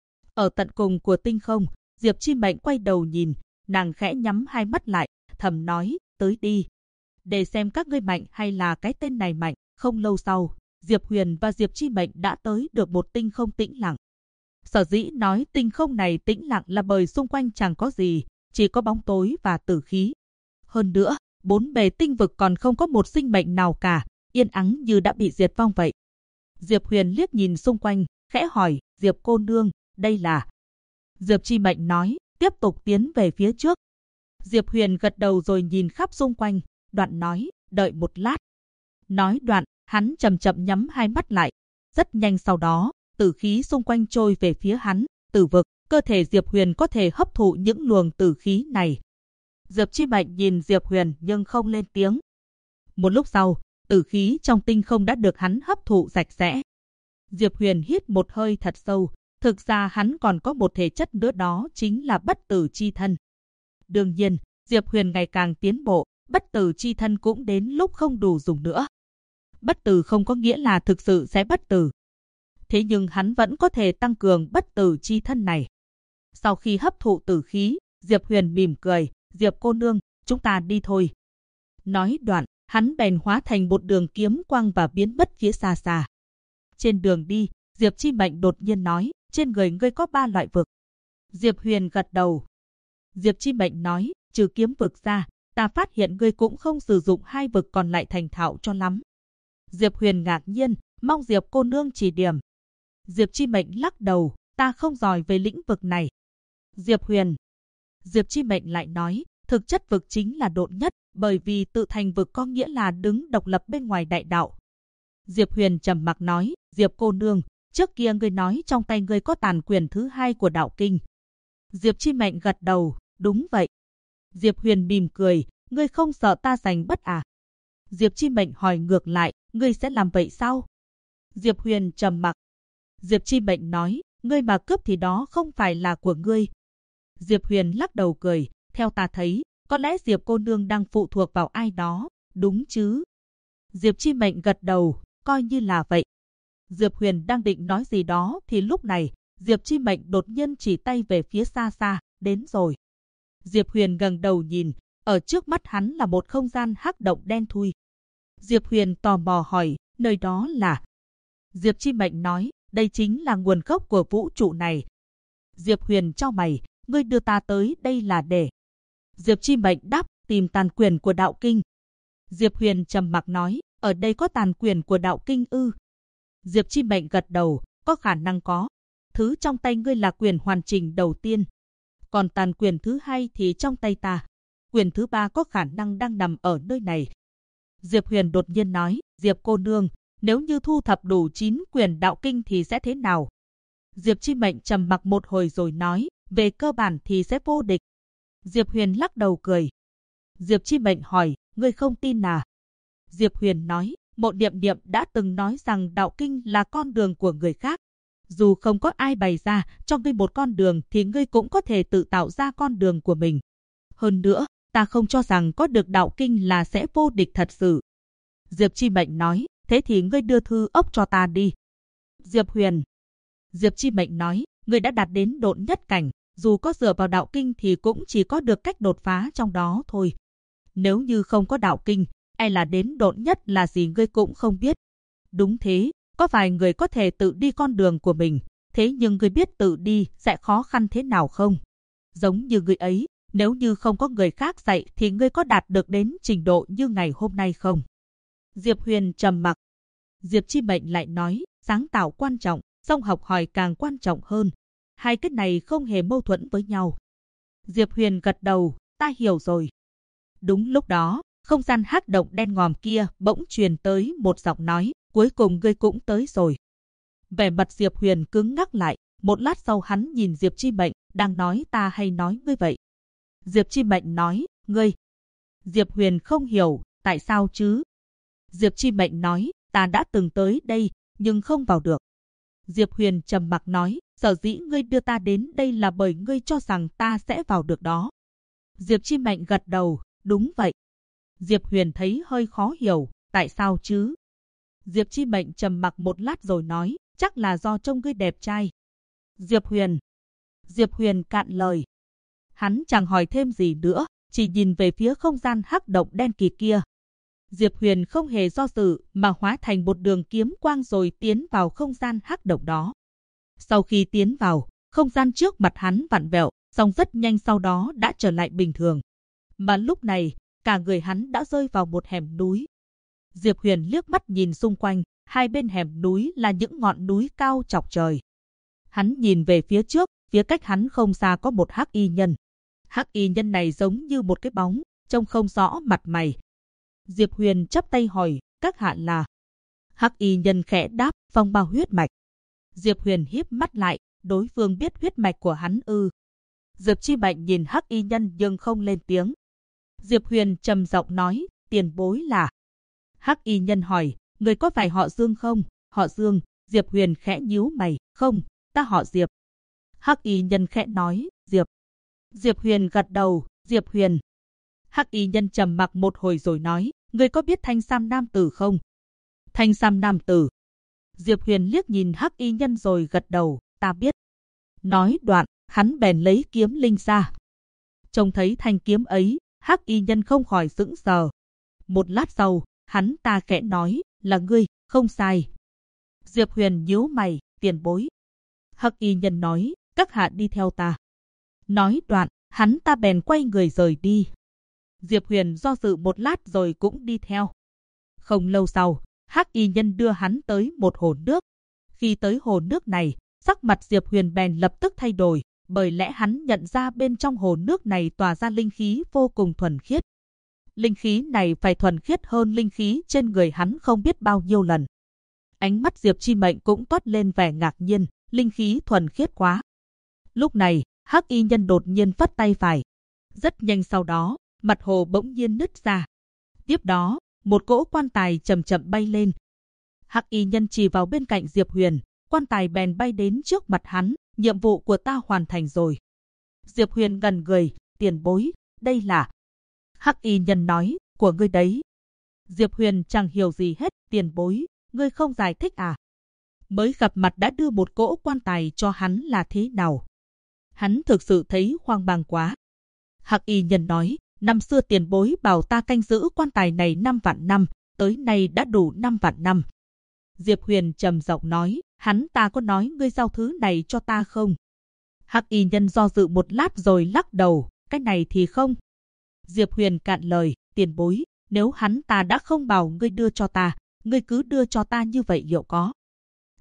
Ở tận cùng của tinh không, Diệp Chi Mệnh quay đầu nhìn, nàng khẽ nhắm hai mắt lại, thầm nói, tới đi. Để xem các ngươi mạnh hay là cái tên này mạnh. Không lâu sau, Diệp Huyền và Diệp Chi Mệnh đã tới được một tinh không tĩnh lặng. Sở dĩ nói tinh không này tĩnh lặng là bởi xung quanh chẳng có gì, chỉ có bóng tối và tử khí. Hơn nữa, bốn bề tinh vực còn không có một sinh mệnh nào cả, yên ắng như đã bị diệt vong vậy. Diệp Huyền liếc nhìn xung quanh, khẽ hỏi, Diệp cô nương, đây là... Diệp Chi Mệnh nói, tiếp tục tiến về phía trước. Diệp Huyền gật đầu rồi nhìn khắp xung quanh, đoạn nói, đợi một lát. Nói đoạn, hắn chậm chậm nhắm hai mắt lại. Rất nhanh sau đó, tử khí xung quanh trôi về phía hắn, tử vực, cơ thể Diệp Huyền có thể hấp thụ những luồng tử khí này. Diệp Chi Mệnh nhìn Diệp Huyền nhưng không lên tiếng. Một lúc sau, tử khí trong tinh không đã được hắn hấp thụ sạch sẽ. Diệp Huyền hít một hơi thật sâu, thực ra hắn còn có một thể chất nữa, đó chính là bất tử chi thân. Đương nhiên, Diệp Huyền ngày càng tiến bộ, bất tử chi thân cũng đến lúc không đủ dùng nữa. Bất tử không có nghĩa là thực sự sẽ bất tử. Thế nhưng hắn vẫn có thể tăng cường bất tử chi thân này. Sau khi hấp thụ tử khí, Diệp Huyền mỉm cười, Diệp cô nương, chúng ta đi thôi. Nói đoạn, hắn bèn hóa thành một đường kiếm quang và biến mất phía xa xa. Trên đường đi, Diệp Chi Mệnh đột nhiên nói, trên người ngươi có 3 loại vực. Diệp Huyền gật đầu. Diệp Chi Mệnh nói, trừ kiếm vực ra, ta phát hiện ngươi cũng không sử dụng 2 vực còn lại thành thạo cho lắm. Diệp Huyền ngạc nhiên, mong Diệp cô nương chỉ điểm. Diệp Chi Mệnh lắc đầu, ta không giỏi về lĩnh vực này. Diệp Huyền. Diệp Chi Mệnh lại nói, thực chất vực chính là độn nhất, bởi vì tự thành vực có nghĩa là đứng độc lập bên ngoài đại đạo. Diệp Huyền trầm mặc nói, Diệp cô nương, trước kia ngươi nói trong tay ngươi có tàn quyền thứ 2 của đạo kinh. Diệp Chi Mệnh gật đầu, đúng vậy. Diệp Huyền mỉm cười, ngươi không sợ ta giành bất à? Diệp Chi Mệnh hỏi ngược lại, ngươi sẽ làm vậy sao? Diệp Huyền trầm mặc. Diệp Chi Mệnh nói, ngươi mà cướp thì đó không phải là của ngươi. Diệp Huyền lắc đầu cười, theo ta thấy, có lẽ Diệp cô nương đang phụ thuộc vào ai đó, đúng chứ? Diệp Chi Mệnh gật đầu, coi như là vậy. Diệp Huyền đang định nói gì đó thì lúc này, Diệp Chi Mệnh đột nhiên chỉ tay về phía xa xa, đến rồi. Diệp Huyền ngẩng đầu nhìn, ở trước mắt hắn là một không gian hắc động đen thui. Diệp Huyền tò mò hỏi, nơi đó là... Diệp Chi Mệnh nói, đây chính là nguồn gốc của vũ trụ này. Diệp Huyền chau mày, ngươi đưa ta tới đây là để... Diệp Chi Mệnh đáp, tìm tàn quyền của đạo kinh. Diệp Huyền trầm mặc nói, ở đây có tàn quyền của đạo kinh ư? Diệp Chi Mệnh gật đầu, có khả năng có. Thứ trong tay ngươi là quyền hoàn chỉnh đầu tiên. Còn tàn quyền thứ hai thì trong tay ta. Quyền thứ ba có khả năng đang nằm ở nơi này. Diệp Huyền đột nhiên nói, Diệp cô nương, nếu như thu thập đủ 9 quyền đạo kinh thì sẽ thế nào? Diệp Chi Mệnh trầm mặc một hồi rồi nói, về cơ bản thì sẽ vô địch. Diệp Huyền lắc đầu cười. Diệp Chi Mệnh hỏi, ngươi không tin à? Diệp Huyền nói, Mộ Điệm Điệm đã từng nói rằng đạo kinh là con đường của người khác. Dù không có ai bày ra cho ngươi một con đường thì ngươi cũng có thể tự tạo ra con đường của mình. Hơn nữa, ta không cho rằng có được đạo kinh là sẽ vô địch thật sự. Diệp Chi Mệnh nói, thế thì ngươi đưa thư ốc cho ta đi. Diệp Huyền. Diệp Chi Mệnh nói, ngươi đã đạt đến độn nhất cảnh, dù có dựa vào đạo kinh thì cũng chỉ có được cách đột phá trong đó thôi. Nếu như không có đạo kinh, e là đến độn nhất là gì ngươi cũng không biết. Đúng thế, có vài người có thể tự đi con đường của mình, thế nhưng ngươi biết tự đi sẽ khó khăn thế nào không? Giống như ngươi ấy, nếu như không có người khác dạy thì ngươi có đạt được đến trình độ như ngày hôm nay không? Diệp Huyền trầm mặc. Diệp Chi Mệnh lại nói, sáng tạo quan trọng, song học hỏi càng quan trọng hơn. Hai cái này không hề mâu thuẫn với nhau. Diệp Huyền gật đầu, ta hiểu rồi. Đúng lúc đó, không gian hắc động đen ngòm kia bỗng truyền tới một giọng nói, cuối cùng ngươi cũng tới rồi. Vẻ mặt Diệp Huyền cứng ngắc lại, một lát sau hắn nhìn Diệp Chi Mệnh, đang nói ta hay nói ngươi vậy? Diệp Chi Mệnh nói, ngươi. Diệp Huyền không hiểu, tại sao chứ? Diệp Chi Mệnh nói, ta đã từng tới đây, nhưng không vào được. Diệp Huyền trầm mặc nói, sở dĩ ngươi đưa ta đến đây là bởi ngươi cho rằng ta sẽ vào được đó. Diệp Chi Mệnh gật đầu, đúng vậy. Diệp Huyền thấy hơi khó hiểu, tại sao chứ? Diệp Chi Mệnh trầm mặc một lát rồi nói, chắc là do trông ngươi đẹp trai. Diệp Huyền. Diệp Huyền cạn lời. Hắn chẳng hỏi thêm gì nữa, chỉ nhìn về phía không gian hắc động đen kịt kia. Diệp Huyền không hề do dự mà hóa thành một đường kiếm quang rồi tiến vào không gian hắc động đó. Sau khi tiến vào, không gian trước mặt hắn vặn vẹo, song rất nhanh sau đó đã trở lại bình thường. Mà lúc này, cả người hắn đã rơi vào một hẻm núi. Diệp Huyền liếc mắt nhìn xung quanh, hai bên hẻm núi là những ngọn núi cao chọc trời. Hắn nhìn về phía trước, phía cách hắn không xa có một hắc y nhân. Hắc y nhân này giống như một cái bóng, trông không rõ mặt mày. Diệp Huyền chắp tay hỏi, các hạ là? Hắc y nhân khẽ đáp, phong bao huyết mạch. Diệp Huyền híp mắt lại, đối phương biết huyết mạch của hắn ư? Diệp Chi Mệnh nhìn hắc y nhân nhưng không lên tiếng. Diệp Huyền trầm giọng nói, tiền bối là? Hắc y nhân hỏi, người có phải họ Dương không? Họ Dương. Diệp Huyền khẽ nhíu mày, không, ta họ Diệp. Hắc y nhân khẽ nói, Diệp. Diệp Huyền gật đầu, Diệp Huyền. Hắc y nhân trầm mặc một hồi rồi nói, người có biết Thanh Sam Nam Tử không? Thanh Sam Nam Tử. Diệp Huyền liếc nhìn hắc y nhân rồi gật đầu, ta biết. Nói đoạn, hắn bèn lấy kiếm linh ra. Trông thấy thanh kiếm ấy, hắc y nhân không khỏi sững sờ. Một lát sau, hắn ta khẽ nói, là ngươi, không sai. Diệp Huyền nhíu mày, tiền bối. Hắc y nhân nói, các hạ đi theo ta. Nói đoạn, hắn ta bèn quay người rời đi. Diệp Huyền do dự một lát rồi cũng đi theo. Không lâu sau, hắc y nhân đưa hắn tới một hồ nước. Khi tới hồ nước này, sắc mặt Diệp Huyền bèn lập tức thay đổi, bởi lẽ hắn nhận ra bên trong hồ nước này tỏa ra linh khí vô cùng thuần khiết. Linh khí này phải thuần khiết hơn linh khí trên người hắn không biết bao nhiêu lần. Ánh mắt Diệp Chi Mệnh cũng toát lên vẻ ngạc nhiên, linh khí thuần khiết quá. Lúc này, hắc y nhân đột nhiên phất tay phải. Rất nhanh sau đó, mặt hồ bỗng nhiên nứt ra. Tiếp đó, một cỗ quan tài chậm chậm bay lên. Hắc y nhân chỉ vào bên cạnh Diệp Huyền, quan tài bèn bay đến trước mặt hắn, nhiệm vụ của ta hoàn thành rồi. Diệp Huyền gần người, tiền bối, đây là... Hắc y nhân nói, của ngươi đấy. Diệp Huyền chẳng hiểu gì hết, tiền bối, ngươi không giải thích à? Mới gặp mặt đã đưa một cỗ quan tài cho hắn là thế nào? Hắn thực sự thấy hoang mang quá. Hắc y nhân nói, năm xưa tiền bối bảo ta canh giữ quan tài này 5 vạn năm, tới nay đã đủ 5 vạn năm. Diệp Huyền trầm giọng nói, hắn ta có nói ngươi giao thứ này cho ta không? Hắc y nhân do dự một lát rồi lắc đầu, cái này thì không. Diệp Huyền cạn lời, tiền bối, nếu hắn ta đã không bảo ngươi đưa cho ta, ngươi cứ đưa cho ta như vậy liệu có?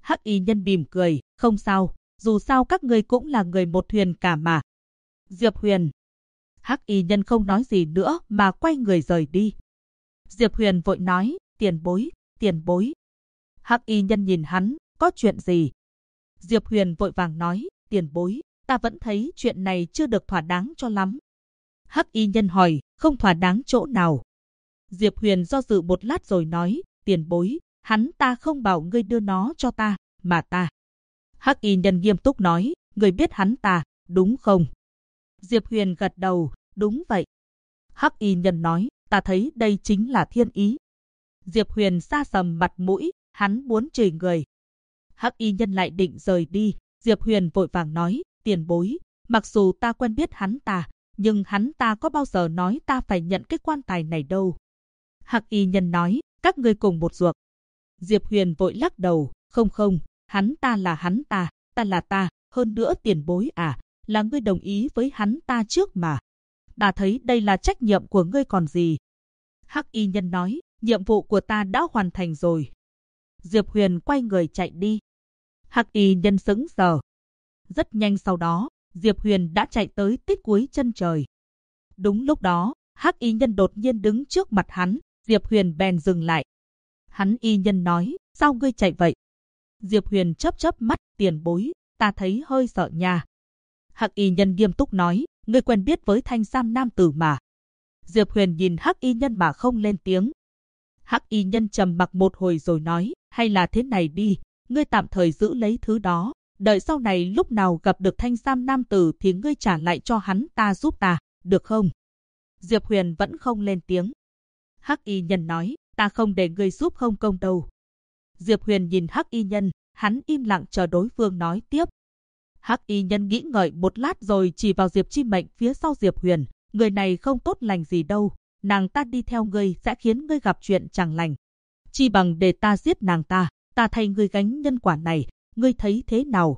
Hắc y nhân mỉm cười, không sao, dù sao các ngươi cũng là người một thuyền cả mà. Diệp Huyền. Hắc y nhân không nói gì nữa mà quay người rời đi. Diệp Huyền vội nói, tiền bối, tiền bối. Hắc y nhân nhìn hắn, có chuyện gì? Diệp Huyền vội vàng nói, tiền bối, ta vẫn thấy chuyện này chưa được thỏa đáng cho lắm. Hắc y nhân hỏi, không thỏa đáng chỗ nào? Diệp Huyền do dự một lát rồi nói, tiền bối, hắn ta không bảo ngươi đưa nó cho ta, mà ta. Hắc y nhân nghiêm túc nói, ngươi biết hắn ta, đúng không? Diệp Huyền gật đầu, đúng vậy. Hắc y nhân nói, ta thấy đây chính là thiên ý. Diệp Huyền sa sầm mặt mũi, hắn muốn chửi người. Hắc y nhân lại định rời đi, Diệp Huyền vội vàng nói, tiền bối, mặc dù ta quen biết hắn ta, nhưng hắn ta có bao giờ nói ta phải nhận cái quan tài này đâu. Hắc y nhân nói, các ngươi cùng một ruột. Diệp Huyền vội lắc đầu, không, hắn ta là hắn ta là ta, hơn nữa tiền bối à, là ngươi đồng ý với hắn ta trước mà. Ta thấy đây là trách nhiệm của ngươi còn gì. Hắc y nhân nói, nhiệm vụ của ta đã hoàn thành rồi. Diệp Huyền quay người chạy đi. Hắc y nhân sững sờ. Rất nhanh sau đó, Diệp Huyền đã chạy tới tít cuối chân trời. Đúng lúc đó, Hắc y nhân đột nhiên đứng trước mặt hắn, Diệp Huyền bèn dừng lại. Hắn y nhân nói, sao ngươi chạy vậy? Diệp Huyền chớp mắt, tiền bối, ta thấy hơi sợ nha. Hắc y nhân nghiêm túc nói, ngươi quen biết với thanh sam nam tử mà. Diệp Huyền nhìn Hắc y nhân mà không lên tiếng. Hắc y nhân trầm mặc một hồi rồi nói, hay là thế này đi, ngươi tạm thời giữ lấy thứ đó, đợi sau này lúc nào gặp được thanh sam nam tử thì ngươi trả lại cho hắn ta giúp ta, được không? Diệp Huyền vẫn không lên tiếng. Hắc y nhân nói, ta không để ngươi giúp không công đâu. Diệp Huyền nhìn Hắc y nhân, hắn im lặng chờ đối phương nói tiếp. Hắc y nhân nghĩ ngợi một lát rồi chỉ vào Diệp Chi Mệnh phía sau Diệp Huyền, người này không tốt lành gì đâu, nàng ta đi theo ngươi sẽ khiến ngươi gặp chuyện chẳng lành. Chi bằng để ta giết nàng ta thay ngươi gánh nhân quả này, ngươi thấy thế nào?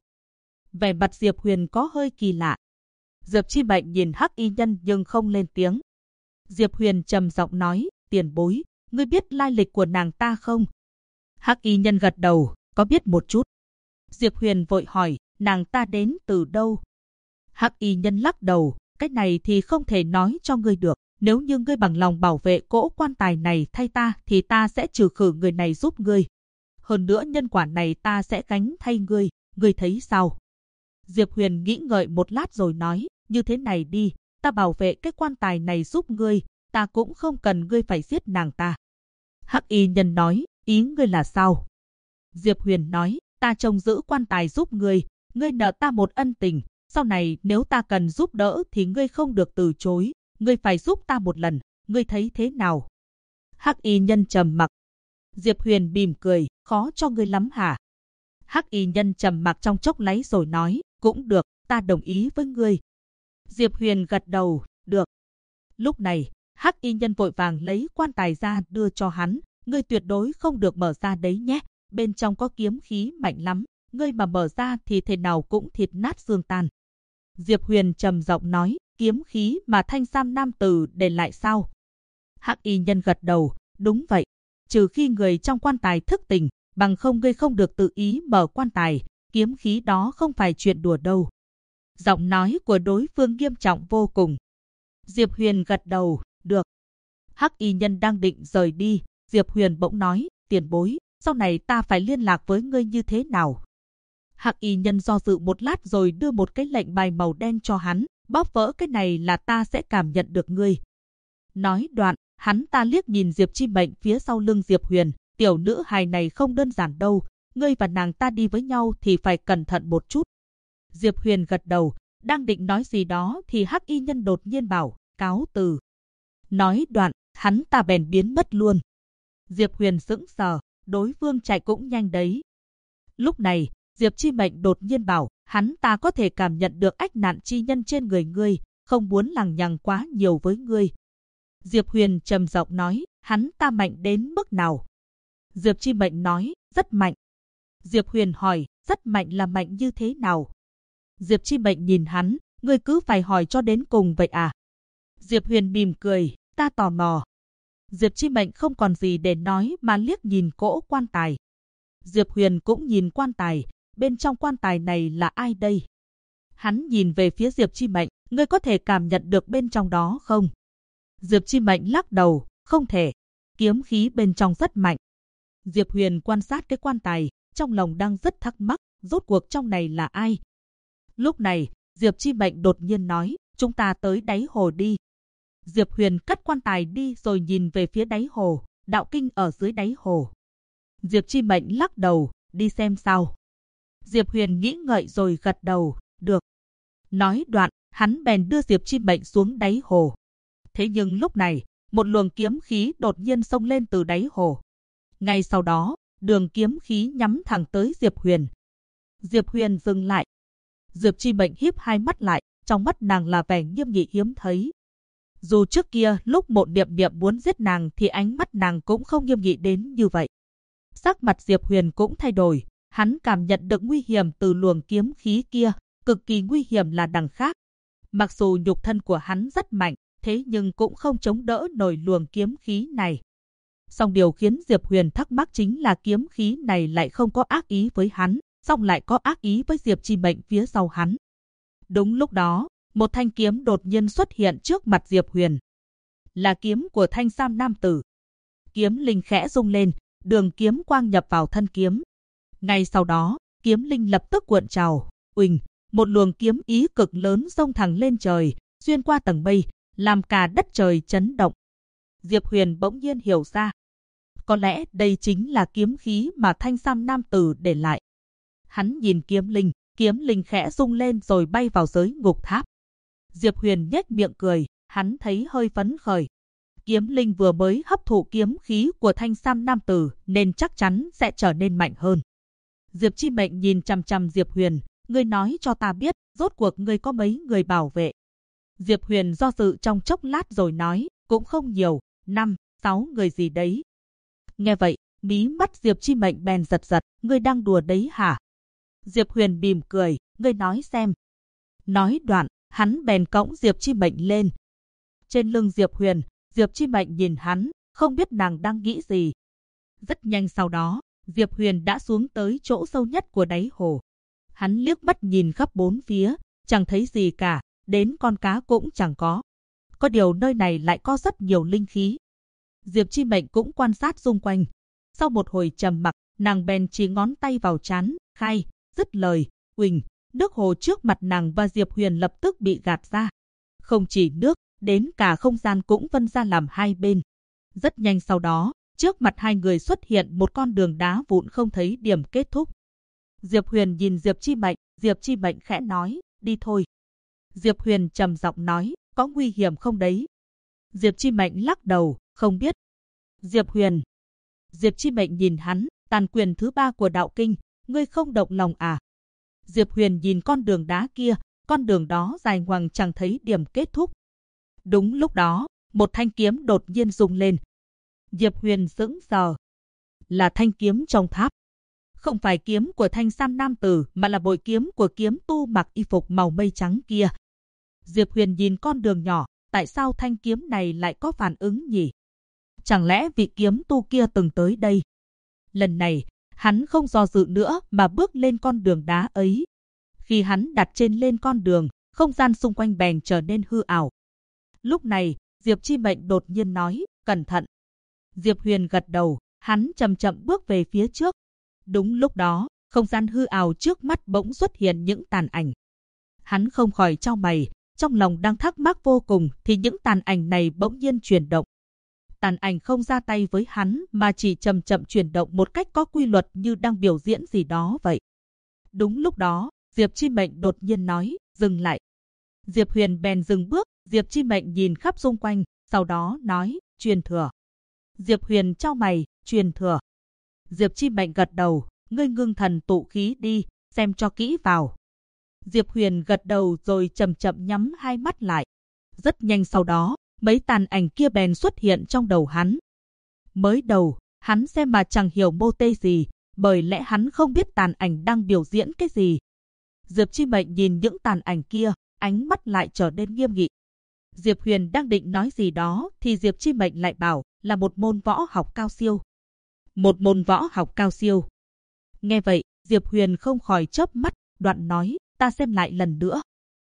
Vẻ mặt Diệp Huyền có hơi kỳ lạ. Diệp Chi Mệnh nhìn Hắc y nhân nhưng không lên tiếng. Diệp Huyền trầm giọng nói, tiền bối, ngươi biết lai lịch của nàng ta không? Hắc y nhân gật đầu, có biết một chút. Diệp Huyền vội hỏi, nàng ta đến từ đâu? Hắc y nhân lắc đầu, cái này thì không thể nói cho ngươi được. Nếu như ngươi bằng lòng bảo vệ cỗ quan tài này thay ta thì ta sẽ trừ khử người này giúp ngươi. Hơn nữa nhân quả này ta sẽ gánh thay ngươi thấy sao? Diệp Huyền nghĩ ngợi một lát rồi nói, như thế này đi, ta bảo vệ cái quan tài này giúp ngươi, ta cũng không cần ngươi phải giết nàng ta. Hắc y nhân nói, ý ngươi là sao? Diệp Huyền nói, ta trông giữ quan tài giúp ngươi nợ ta một ân tình, sau này nếu ta cần giúp đỡ thì ngươi không được từ chối, ngươi phải giúp ta một lần, ngươi thấy thế nào? Hắc y nhân trầm mặc. Diệp Huyền mỉm cười, khó cho ngươi lắm hả? Hắc y nhân trầm mặc trong chốc lát rồi nói, cũng được, ta đồng ý với ngươi. Diệp Huyền gật đầu, được. Lúc này, Hắc y nhân vội vàng lấy quan tài ra đưa cho hắn, ngươi tuyệt đối không được mở ra đấy nhé, bên trong có kiếm khí mạnh lắm, ngươi mà mở ra thì thế nào cũng thịt nát xương tan. Diệp Huyền trầm giọng nói, kiếm khí mà thanh sam nam tử để lại sao? Hắc y nhân gật đầu, đúng vậy, trừ khi người trong quan tài thức tỉnh, bằng không ngươi không được tự ý mở quan tài, kiếm khí đó không phải chuyện đùa đâu. Giọng nói của đối phương nghiêm trọng vô cùng. Diệp Huyền gật đầu, được. Hắc y nhân đang định rời đi, Diệp Huyền bỗng nói, tiền bối, sau này ta phải liên lạc với ngươi như thế nào? Hắc y nhân do dự một lát rồi đưa một cái lệnh bài màu đen cho hắn, bóp vỡ cái này là ta sẽ cảm nhận được ngươi. Nói đoạn, hắn ta liếc nhìn Diệp Chi Mệnh phía sau lưng Diệp Huyền, tiểu nữ hài này không đơn giản đâu, ngươi và nàng ta đi với nhau thì phải cẩn thận một chút. Diệp Huyền gật đầu, đang định nói gì đó thì Hắc y nhân đột nhiên bảo, cáo từ. Nói đoạn, hắn ta bèn biến mất luôn. Diệp Huyền sững sờ, đối phương chạy cũng nhanh đấy. Lúc này, Diệp Chi Mệnh đột nhiên bảo, hắn ta có thể cảm nhận được ách nạn chi nhân trên người ngươi, không muốn lằng nhằng quá nhiều với ngươi. Diệp Huyền trầm giọng nói, hắn ta mạnh đến mức nào? Diệp Chi Mệnh nói, rất mạnh. Diệp Huyền hỏi, rất mạnh là mạnh như thế nào? Diệp Chi Mệnh nhìn hắn, ngươi cứ phải hỏi cho đến cùng vậy à? Diệp Huyền mỉm cười, ta tò mò. Diệp Chi Mệnh không còn gì để nói mà liếc nhìn cỗ quan tài. Diệp Huyền cũng nhìn quan tài, bên trong quan tài này là ai đây? Hắn nhìn về phía Diệp Chi Mệnh, ngươi có thể cảm nhận được bên trong đó không? Diệp Chi Mệnh lắc đầu, không thể, kiếm khí bên trong rất mạnh. Diệp Huyền quan sát cái quan tài, trong lòng đang rất thắc mắc, rốt cuộc trong này là ai? Lúc này, Diệp Chi Mệnh đột nhiên nói, chúng ta tới đáy hồ đi. Diệp Huyền cất quan tài đi rồi nhìn về phía đáy hồ, đạo kinh ở dưới đáy hồ. Diệp Chi Mệnh lắc đầu, đi xem sao. Diệp Huyền nghĩ ngợi rồi gật đầu, được. Nói đoạn, hắn bèn đưa Diệp Chi Mệnh xuống đáy hồ. Thế nhưng lúc này, một luồng kiếm khí đột nhiên xông lên từ đáy hồ. Ngay sau đó, đường kiếm khí nhắm thẳng tới Diệp Huyền. Diệp Huyền dừng lại. Diệp Chi Mệnh híp hai mắt lại, trong mắt nàng là vẻ nghiêm nghị hiếm thấy. Dù trước kia lúc Mộ Niệm Niệm muốn giết nàng thì ánh mắt nàng cũng không nghiêm nghị đến như vậy. Sắc mặt Diệp Huyền cũng thay đổi, hắn cảm nhận được nguy hiểm từ luồng kiếm khí kia, cực kỳ nguy hiểm là đằng khác. Mặc dù nhục thân của hắn rất mạnh, thế nhưng cũng không chống đỡ nổi luồng kiếm khí này. Song điều khiến Diệp Huyền thắc mắc chính là kiếm khí này lại không có ác ý với hắn, song lại có ác ý với Diệp Chi Mệnh phía sau hắn. Đúng lúc đó, một thanh kiếm đột nhiên xuất hiện trước mặt Diệp Huyền. Là kiếm của Thanh Sam nam tử. Kiếm linh khẽ rung lên, đường kiếm quang nhập vào thân kiếm. Ngay sau đó, kiếm linh lập tức cuộn trào, uỳnh, một luồng kiếm ý cực lớn xông thẳng lên trời, xuyên qua tầng mây, làm cả đất trời chấn động. Diệp Huyền bỗng nhiên hiểu ra. Có lẽ đây chính là kiếm khí mà Thanh Sam nam tử để lại. Hắn nhìn kiếm linh khẽ rung lên rồi bay vào giới ngục tháp. Diệp Huyền nhếch miệng cười, hắn thấy hơi phấn khởi. Kiếm linh vừa mới hấp thụ kiếm khí của Thanh Sam nam tử nên chắc chắn sẽ trở nên mạnh hơn. Diệp Chi Mệnh nhìn chằm chằm Diệp Huyền, ngươi nói cho ta biết, rốt cuộc ngươi có mấy người bảo vệ? Diệp Huyền do dự trong chốc lát rồi nói, cũng không nhiều, 5, 6 người gì đấy. Nghe vậy, mí mắt Diệp Chi Mệnh bèn giật giật, ngươi đang đùa đấy hả? Diệp Huyền mỉm cười, ngươi nói xem. Nói đoạn, hắn bèn cõng Diệp Chi Mệnh lên. Trên lưng Diệp Huyền, Diệp Chi Mệnh nhìn hắn, không biết nàng đang nghĩ gì. Rất nhanh sau đó, Diệp Huyền đã xuống tới chỗ sâu nhất của đáy hồ. Hắn liếc mắt nhìn khắp bốn phía, chẳng thấy gì cả, đến con cá cũng chẳng có. Có điều nơi này lại có rất nhiều linh khí. Diệp Chi Mệnh cũng quan sát xung quanh. Sau một hồi trầm mặc, nàng bèn chỉ ngón tay vào trán, khai, dứt lời, uỳnh, nước hồ trước mặt nàng và Diệp Huyền lập tức bị gạt ra. Không chỉ nước, đến cả không gian cũng vân ra làm hai bên. Rất nhanh sau đó, trước mặt hai người xuất hiện một con đường đá vụn không thấy điểm kết thúc. Diệp Huyền nhìn Diệp Chi Mệnh khẽ nói, đi thôi. Diệp Huyền trầm giọng nói, có nguy hiểm không đấy? Diệp Chi Mệnh lắc đầu, không biết. Diệp Chi Mệnh nhìn hắn, tàn quyền thứ 3 của đạo kinh, ngươi không động lòng à? Diệp Huyền nhìn con đường đá kia, con đường đó dài ngoằng chẳng thấy điểm kết thúc. Đúng lúc đó, một thanh kiếm đột nhiên rung lên. Diệp Huyền sững sờ. Là thanh kiếm trong tháp. Không phải kiếm của Thanh Sam nam tử mà là bội kiếm của kiếm tu mặc y phục màu mây trắng kia. Diệp Huyền nhìn con đường nhỏ, tại sao thanh kiếm này lại có phản ứng nhỉ? Chẳng lẽ vị kiếm tu kia từng tới đây? Lần này, hắn không do dự nữa mà bước lên con đường đá ấy. Khi hắn đặt chân lên con đường, không gian xung quanh bèn trở nên hư ảo. Lúc này, Diệp Chi Mệnh đột nhiên nói, cẩn thận. Diệp Huyền gật đầu, hắn chậm chậm bước về phía trước. Đúng lúc đó, không gian hư ảo trước mắt bỗng xuất hiện những tàn ảnh. Hắn không khỏi chau mày, trong lòng đang thắc mắc vô cùng thì những tàn ảnh này bỗng nhiên chuyển động. Tàn ảnh không ra tay với hắn mà chỉ chậm chậm chuyển động một cách có quy luật như đang biểu diễn gì đó vậy. Đúng lúc đó, Diệp Chi Mệnh đột nhiên nói, dừng lại. Diệp Huyền bèn dừng bước, Diệp Chi Mệnh nhìn khắp xung quanh, sau đó nói, truyền thừa. Diệp Huyền chau mày, truyền thừa. Diệp Chi Mệnh gật đầu, ngươi ngưng thần tụ khí đi, xem cho kỹ vào. Diệp Huyền gật đầu rồi chậm chậm nhắm hai mắt lại. Rất nhanh sau đó, mấy tàn ảnh kia bèn xuất hiện trong đầu hắn. Mới đầu, hắn xem mà chẳng hiểu mô tê gì, bởi lẽ hắn không biết tàn ảnh đang biểu diễn cái gì. Diệp Chi Mệnh nhìn những tàn ảnh kia, ánh mắt lại trở nên nghiêm nghị. Diệp Huyền đang định nói gì đó thì Diệp Chi Mệnh lại bảo là một môn võ học cao siêu. Một môn võ học cao siêu. Nghe vậy, Diệp Huyền không khỏi chớp mắt, đoạn nói, ta xem lại lần nữa.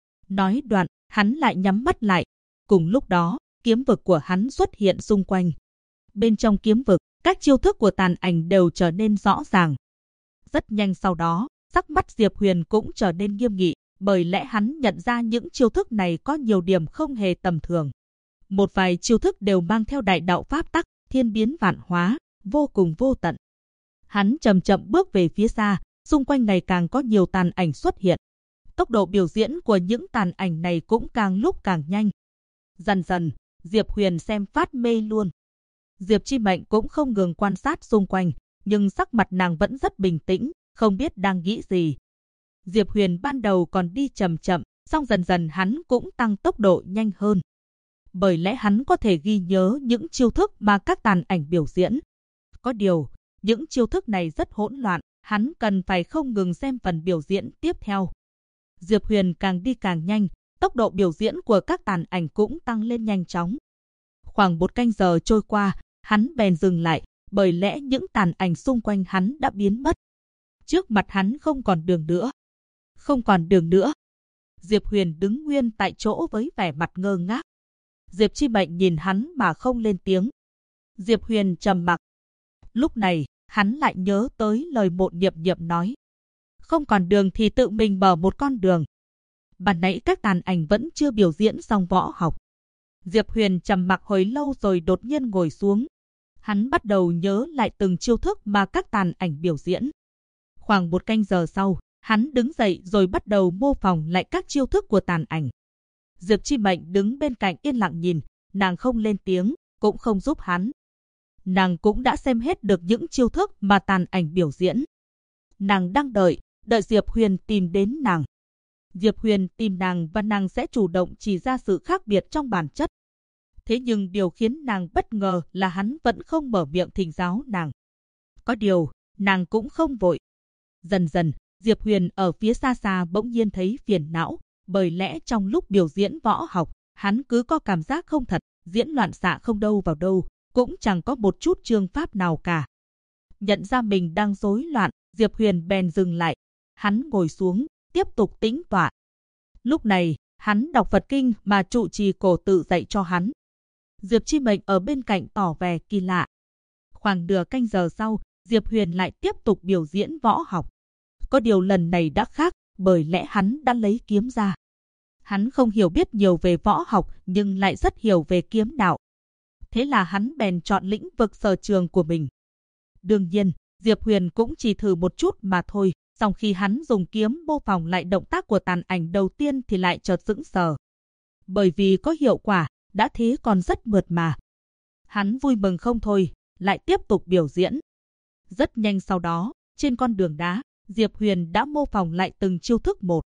Nói đoạn, hắn lại nhắm mắt lại. Cùng lúc đó, kiếm vực của hắn xuất hiện xung quanh. Bên trong kiếm vực, các chiêu thức của tàn ảnh đều trở nên rõ ràng. Rất nhanh sau đó, sắc mắt Diệp Huyền cũng trở nên nghiêm nghị, bởi lẽ hắn nhận ra những chiêu thức này có nhiều điểm không hề tầm thường. Một vài chiêu thức đều mang theo đại đạo pháp tắc, thiên biến vạn hóa, vô cùng vô tận. Hắn chậm chậm bước về phía xa, xung quanh ngày càng có nhiều tàn ảnh xuất hiện. Tốc độ biểu diễn của những tàn ảnh này cũng càng lúc càng nhanh. Dần dần, Diệp Huyền xem phát mê luôn. Diệp Chi Mệnh cũng không ngừng quan sát xung quanh, nhưng sắc mặt nàng vẫn rất bình tĩnh, không biết đang nghĩ gì. Diệp Huyền ban đầu còn đi chậm chậm, song dần dần hắn cũng tăng tốc độ nhanh hơn. Bởi lẽ hắn có thể ghi nhớ những chiêu thức mà các tàn ảnh biểu diễn. Có điều, những chiêu thức này rất hỗn loạn, hắn cần phải không ngừng xem phần biểu diễn tiếp theo. Diệp Huyền càng đi càng nhanh, tốc độ biểu diễn của các tàn ảnh cũng tăng lên nhanh chóng. Khoảng 1 canh giờ trôi qua, hắn bèn dừng lại, bởi lẽ những tàn ảnh xung quanh hắn đã biến mất. Trước mặt hắn không còn đường nữa. Không còn đường nữa. Diệp Huyền đứng nguyên tại chỗ với vẻ mặt ngơ ngác. Diệp Chi Mệnh nhìn hắn mà không lên tiếng. Diệp Huyền trầm mặc. Lúc này, hắn lại nhớ tới lời Mộ Niệm Niệm nói. Không còn đường thì tự mình mở một con đường. Ban nãy các tàn ảnh vẫn chưa biểu diễn xong võ học. Diệp Huyền trầm mặc hồi lâu rồi đột nhiên ngồi xuống. Hắn bắt đầu nhớ lại từng chiêu thức mà các tàn ảnh biểu diễn. Khoảng 1 canh giờ sau, hắn đứng dậy rồi bắt đầu mô phỏng lại các chiêu thức của tàn ảnh. Diệp Chi Mệnh đứng bên cạnh yên lặng nhìn, nàng không lên tiếng, cũng không giúp hắn. Nàng cũng đã xem hết được những chiêu thức mà tàn ảnh biểu diễn. Nàng đang đợi Diệp Huyền tìm đến nàng. Diệp Huyền tìm nàng và nàng sẽ chủ động chỉ ra sự khác biệt trong bản chất. Thế nhưng điều khiến nàng bất ngờ là hắn vẫn không mở miệng thỉnh giáo nàng. Có điều, nàng cũng không vội. Dần dần, Diệp Huyền ở phía xa xa bỗng nhiên thấy phiền não, bởi lẽ trong lúc biểu diễn võ học, hắn cứ có cảm giác không thật, diễn loạn xạ không đâu vào đâu, cũng chẳng có một chút chương pháp nào cả. Nhận ra mình đang rối loạn, Diệp Huyền bèn dừng lại. Hắn ngồi xuống, tiếp tục tĩnh tọa. Lúc này, hắn đọc Phật kinh mà trụ trì cổ tự dạy cho hắn. Diệp Chi Mệnh ở bên cạnh tỏ vẻ kỳ lạ. Khoảng nửa canh giờ sau, Diệp Huyền lại tiếp tục biểu diễn võ học. Có điều lần này đã khác, bởi lẽ hắn đã lấy kiếm ra. Hắn không hiểu biết nhiều về võ học nhưng lại rất hiểu về kiếm đạo. Thế là hắn bèn chọn lĩnh vực sở trường của mình. Đương nhiên, Diệp Huyền cũng chỉ thử một chút mà thôi. Sau khi hắn dùng kiếm mô phỏng lại động tác của tàn ảnh đầu tiên thì lại chợt sững sờ. Bởi vì có hiệu quả, đã thế còn rất mượt mà. Hắn vui mừng không thôi, lại tiếp tục biểu diễn. Rất nhanh sau đó, trên con đường đá, Diệp Huyền đã mô phỏng lại từng chiêu thức một.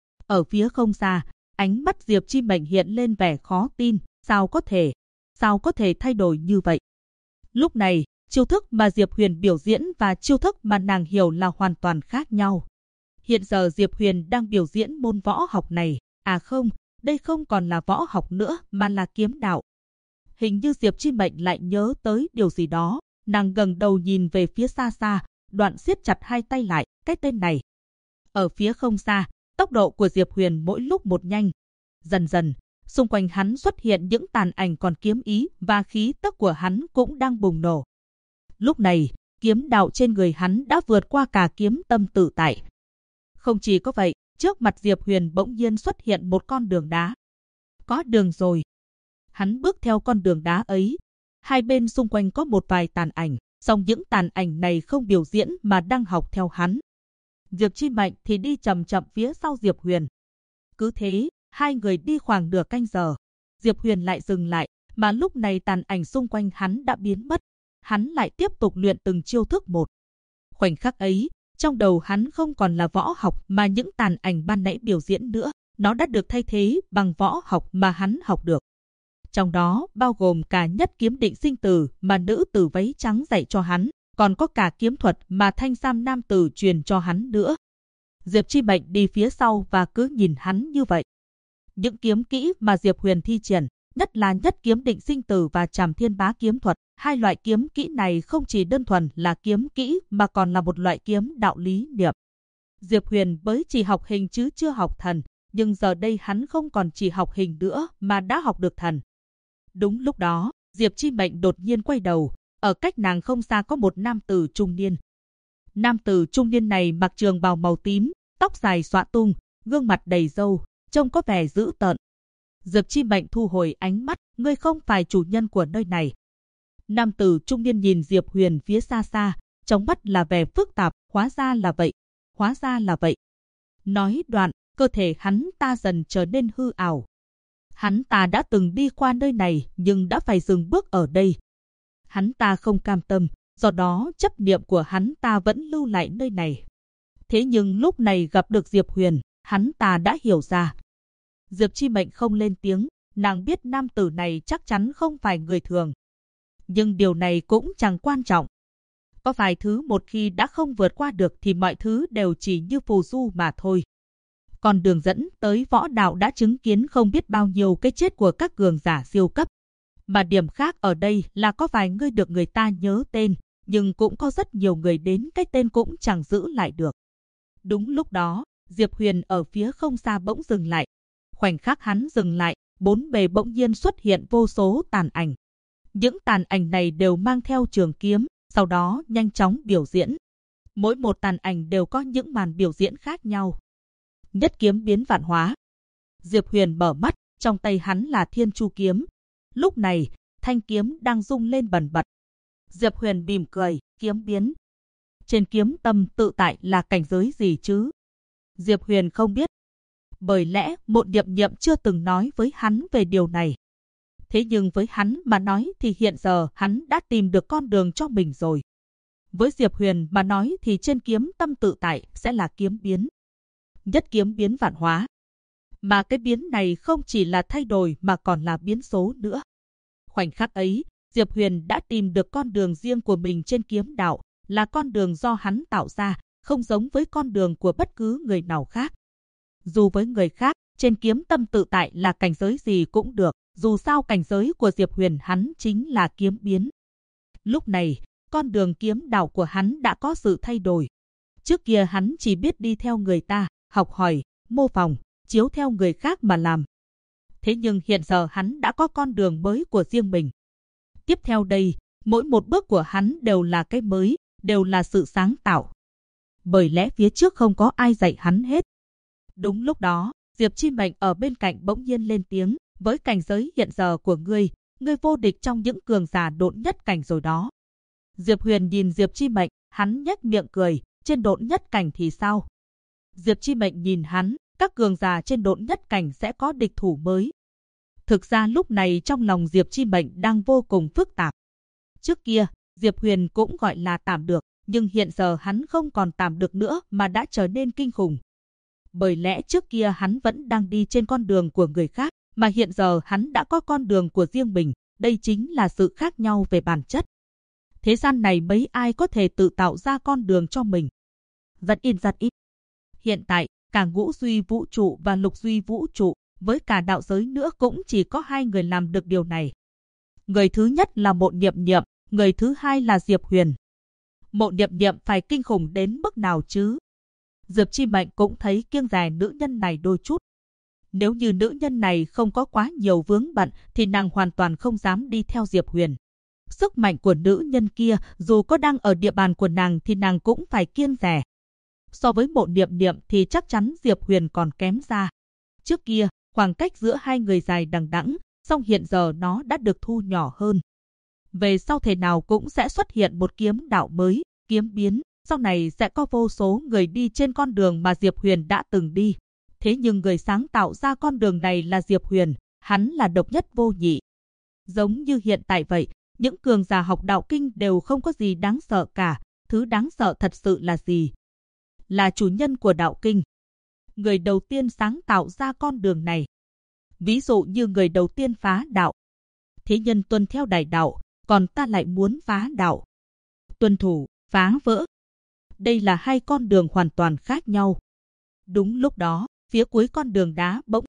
Ở phía không xa, ánh mắt Diệp Chi Mệnh hiện lên vẻ khó tin, sao có thể thay đổi như vậy? Lúc này, chiêu thức mà Diệp Huyền biểu diễn và chiêu thức mà nàng hiểu là hoàn toàn khác nhau. Hiện giờ Diệp Huyền đang biểu diễn môn võ học này, à không, đây không còn là võ học nữa mà là kiếm đạo. Hình như Diệp Chi Mệnh lại nhớ tới điều gì đó, nàng ngẩng đầu nhìn về phía xa xa, đoạn siết chặt hai tay lại, cái tên này. Ở phía không xa, tốc độ của Diệp Huyền mỗi lúc một nhanh. Dần dần, xung quanh hắn xuất hiện những tàn ảnh còn kiếm ý và khí tức của hắn cũng đang bùng nổ. Lúc này, kiếm đạo trên người hắn đã vượt qua cả kiếm tâm tự tại. Không chỉ có vậy, trước mặt Diệp Huyền bỗng nhiên xuất hiện một con đường đá. Có đường rồi. Hắn bước theo con đường đá ấy. Hai bên xung quanh có một vài tàn ảnh, song những tàn ảnh này không biểu diễn mà đang học theo hắn. Diệp Chi Mệnh thì đi chậm chậm phía sau Diệp Huyền. Cứ thế, hai người đi khoảng nửa canh giờ. Diệp Huyền lại dừng lại, mà lúc này tàn ảnh xung quanh hắn đã biến mất. Hắn lại tiếp tục luyện từng chiêu thức một. Khoảnh khắc ấy, trong đầu hắn không còn là võ học mà những tàn ảnh ban nãy biểu diễn nữa. Nó đã được thay thế bằng võ học mà hắn học được. Trong đó bao gồm cả nhất kiếm định sinh tử mà nữ tử váy trắng dạy cho hắn, còn có cả kiếm thuật mà thanh sam nam tử truyền cho hắn nữa. Diệp Chi Mệnh đi phía sau và cứ nhìn hắn như vậy. Những kiếm kỹ mà Diệp Huyền thi triển, nhất là nhất kiếm định sinh tử và Trảm Thiên Bá kiếm thuật, hai loại kiếm kỹ này không chỉ đơn thuần là kiếm kỹ mà còn là một loại kiếm đạo lý niệm. Diệp Huyền mới chỉ học hình chứ chưa học thần, nhưng giờ đây hắn không còn chỉ học hình nữa mà đã học được thần. Đúng lúc đó, Diệp Chi Mệnh đột nhiên quay đầu, ở cách nàng không xa có một nam tử trung niên. Nam tử trung niên này mặc trường bào màu tím, tóc dài xõa tung, gương mặt đầy râu, trông có vẻ dữ tợn. Diệp Chi Mệnh thu hồi ánh mắt, ngươi không phải chủ nhân của nơi này. Nam tử trung niên nhìn Diệp Huyền phía xa xa, trong mắt là vẻ phức tạp, hóa ra là vậy, hóa ra là vậy. Nói đoạn, cơ thể hắn ta dần trở nên hư ảo. Hắn ta đã từng đi qua nơi này nhưng đã phải dừng bước ở đây. Hắn ta không cam tâm, do đó chấp niệm của hắn ta vẫn lưu lại nơi này. Thế nhưng lúc này gặp được Diệp Huyền, hắn ta đã hiểu ra. Diệp Chi Mệnh không lên tiếng, nàng biết nam tử này chắc chắn không phải người thường. Nhưng điều này cũng chẳng quan trọng. Có vài thứ một khi đã không vượt qua được thì mọi thứ đều chỉ như phù du mà thôi. Còn đường dẫn tới võ đạo đã chứng kiến không biết bao nhiêu cái chết của các cường giả siêu cấp. Mà điểm khác ở đây là có vài người được người ta nhớ tên, nhưng cũng có rất nhiều người đến cái tên cũng chẳng giữ lại được. Đúng lúc đó, Diệp Huyền ở phía không xa bỗng dừng lại. Khoảnh khắc hắn dừng lại, bốn bề bỗng nhiên xuất hiện vô số tàn ảnh. Những tàn ảnh này đều mang theo trường kiếm, sau đó nhanh chóng biểu diễn. Mỗi một tàn ảnh đều có những màn biểu diễn khác nhau. Nhất kiếm biến vạn hóa. Diệp Huyền mở mắt, trong tay hắn là Thiên Chu kiếm. Lúc này, thanh kiếm đang rung lên bần bật. Diệp Huyền mỉm cười, kiếm biến. Trên kiếm tâm tự tại là cảnh giới gì chứ? Diệp Huyền không biết. Bởi lẽ một Niệm Niệm chưa từng nói với hắn về điều này. Thế nhưng với hắn mà nói thì hiện giờ hắn đã tìm được con đường cho mình rồi. Với Diệp Huyền mà nói thì trên kiếm tâm tự tại sẽ là kiếm biến. Nhất kiếm biến vạn hóa. Mà cái biến này không chỉ là thay đổi mà còn là biến số nữa. Khoảnh khắc ấy, Diệp Huyền đã tìm được con đường riêng của mình trên kiếm đạo, là con đường do hắn tạo ra, không giống với con đường của bất cứ người nào khác. Dù với người khác, trên kiếm tâm tự tại là cảnh giới gì cũng được, dù sao cảnh giới của Diệp Huyền hắn chính là kiếm biến. Lúc này, con đường kiếm đạo của hắn đã có sự thay đổi. Trước kia hắn chỉ biết đi theo người ta, học hỏi, mô phỏng, chiếu theo người khác mà làm. Thế nhưng hiện giờ hắn đã có con đường mới của riêng mình. Tiếp theo đây, mỗi một bước của hắn đều là cái mới, đều là sự sáng tạo. Bởi lẽ phía trước không có ai dạy hắn hết. Đúng lúc đó, Diệp Chi Mệnh ở bên cạnh bỗng nhiên lên tiếng, với cảnh giới hiện giờ của ngươi vô địch trong những cường giả độn nhất cảnh rồi đó. Diệp Huyền nhìn Diệp Chi Mệnh, hắn nhếch miệng cười, trên độn nhất cảnh thì sao? Diệp Chi Mệnh nhìn hắn, các cường giả trên độn nhất cảnh sẽ có địch thủ mới. Thực ra lúc này trong lòng Diệp Chi Mệnh đang vô cùng phức tạp. Trước kia, Diệp Huyền cũng gọi là tạm được, nhưng hiện giờ hắn không còn tạm được nữa mà đã trở nên kinh khủng. Bởi lẽ trước kia hắn vẫn đang đi trên con đường của người khác, mà hiện giờ hắn đã có con đường của riêng mình, đây chính là sự khác nhau về bản chất. Thế gian này mấy ai có thể tự tạo ra con đường cho mình? Rất ít. Hiện tại, cả ngũ duy vũ trụ và lục duy vũ trụ, với cả đạo giới nữa cũng chỉ có hai người làm được điều này. Người thứ nhất là Mộ Niệm Niệm, người thứ hai là Diệp Huyền. Mộ Niệm Niệm phải kinh khủng đến mức nào chứ? Diệp Chi Mệnh cũng thấy kiêng dè nữ nhân này đôi chút. Nếu như nữ nhân này không có quá nhiều vướng bận thì nàng hoàn toàn không dám đi theo Diệp Huyền. Sức mạnh của nữ nhân kia dù có đang ở địa bàn của nàng thì nàng cũng phải kiêng dè. So với Mộ Niệm Niệm thì chắc chắn Diệp Huyền còn kém xa. Trước kia, khoảng cách giữa hai người dài đằng đẵng, song hiện giờ nó đã được thu nhỏ hơn. Về sau thể nào cũng sẽ xuất hiện một kiếm đạo mới, kiếm biến, sau này sẽ có vô số người đi trên con đường mà Diệp Huyền đã từng đi. Thế nhưng người sáng tạo ra con đường này là Diệp Huyền, hắn là độc nhất vô nhị. Giống như hiện tại vậy, những cường giả học đạo kinh đều không có gì đáng sợ cả, thứ đáng sợ thật sự là gì? Là chủ nhân của đạo kinh. Người đầu tiên sáng tạo ra con đường này. Ví dụ như người đầu tiên phá đạo. Thế nhân tuân theo đại đạo, còn ta lại muốn phá đạo. Tuân thủ, phá vỡ. Đây là hai con đường hoàn toàn khác nhau. Đúng lúc đó, phía cuối con đường đá bỗng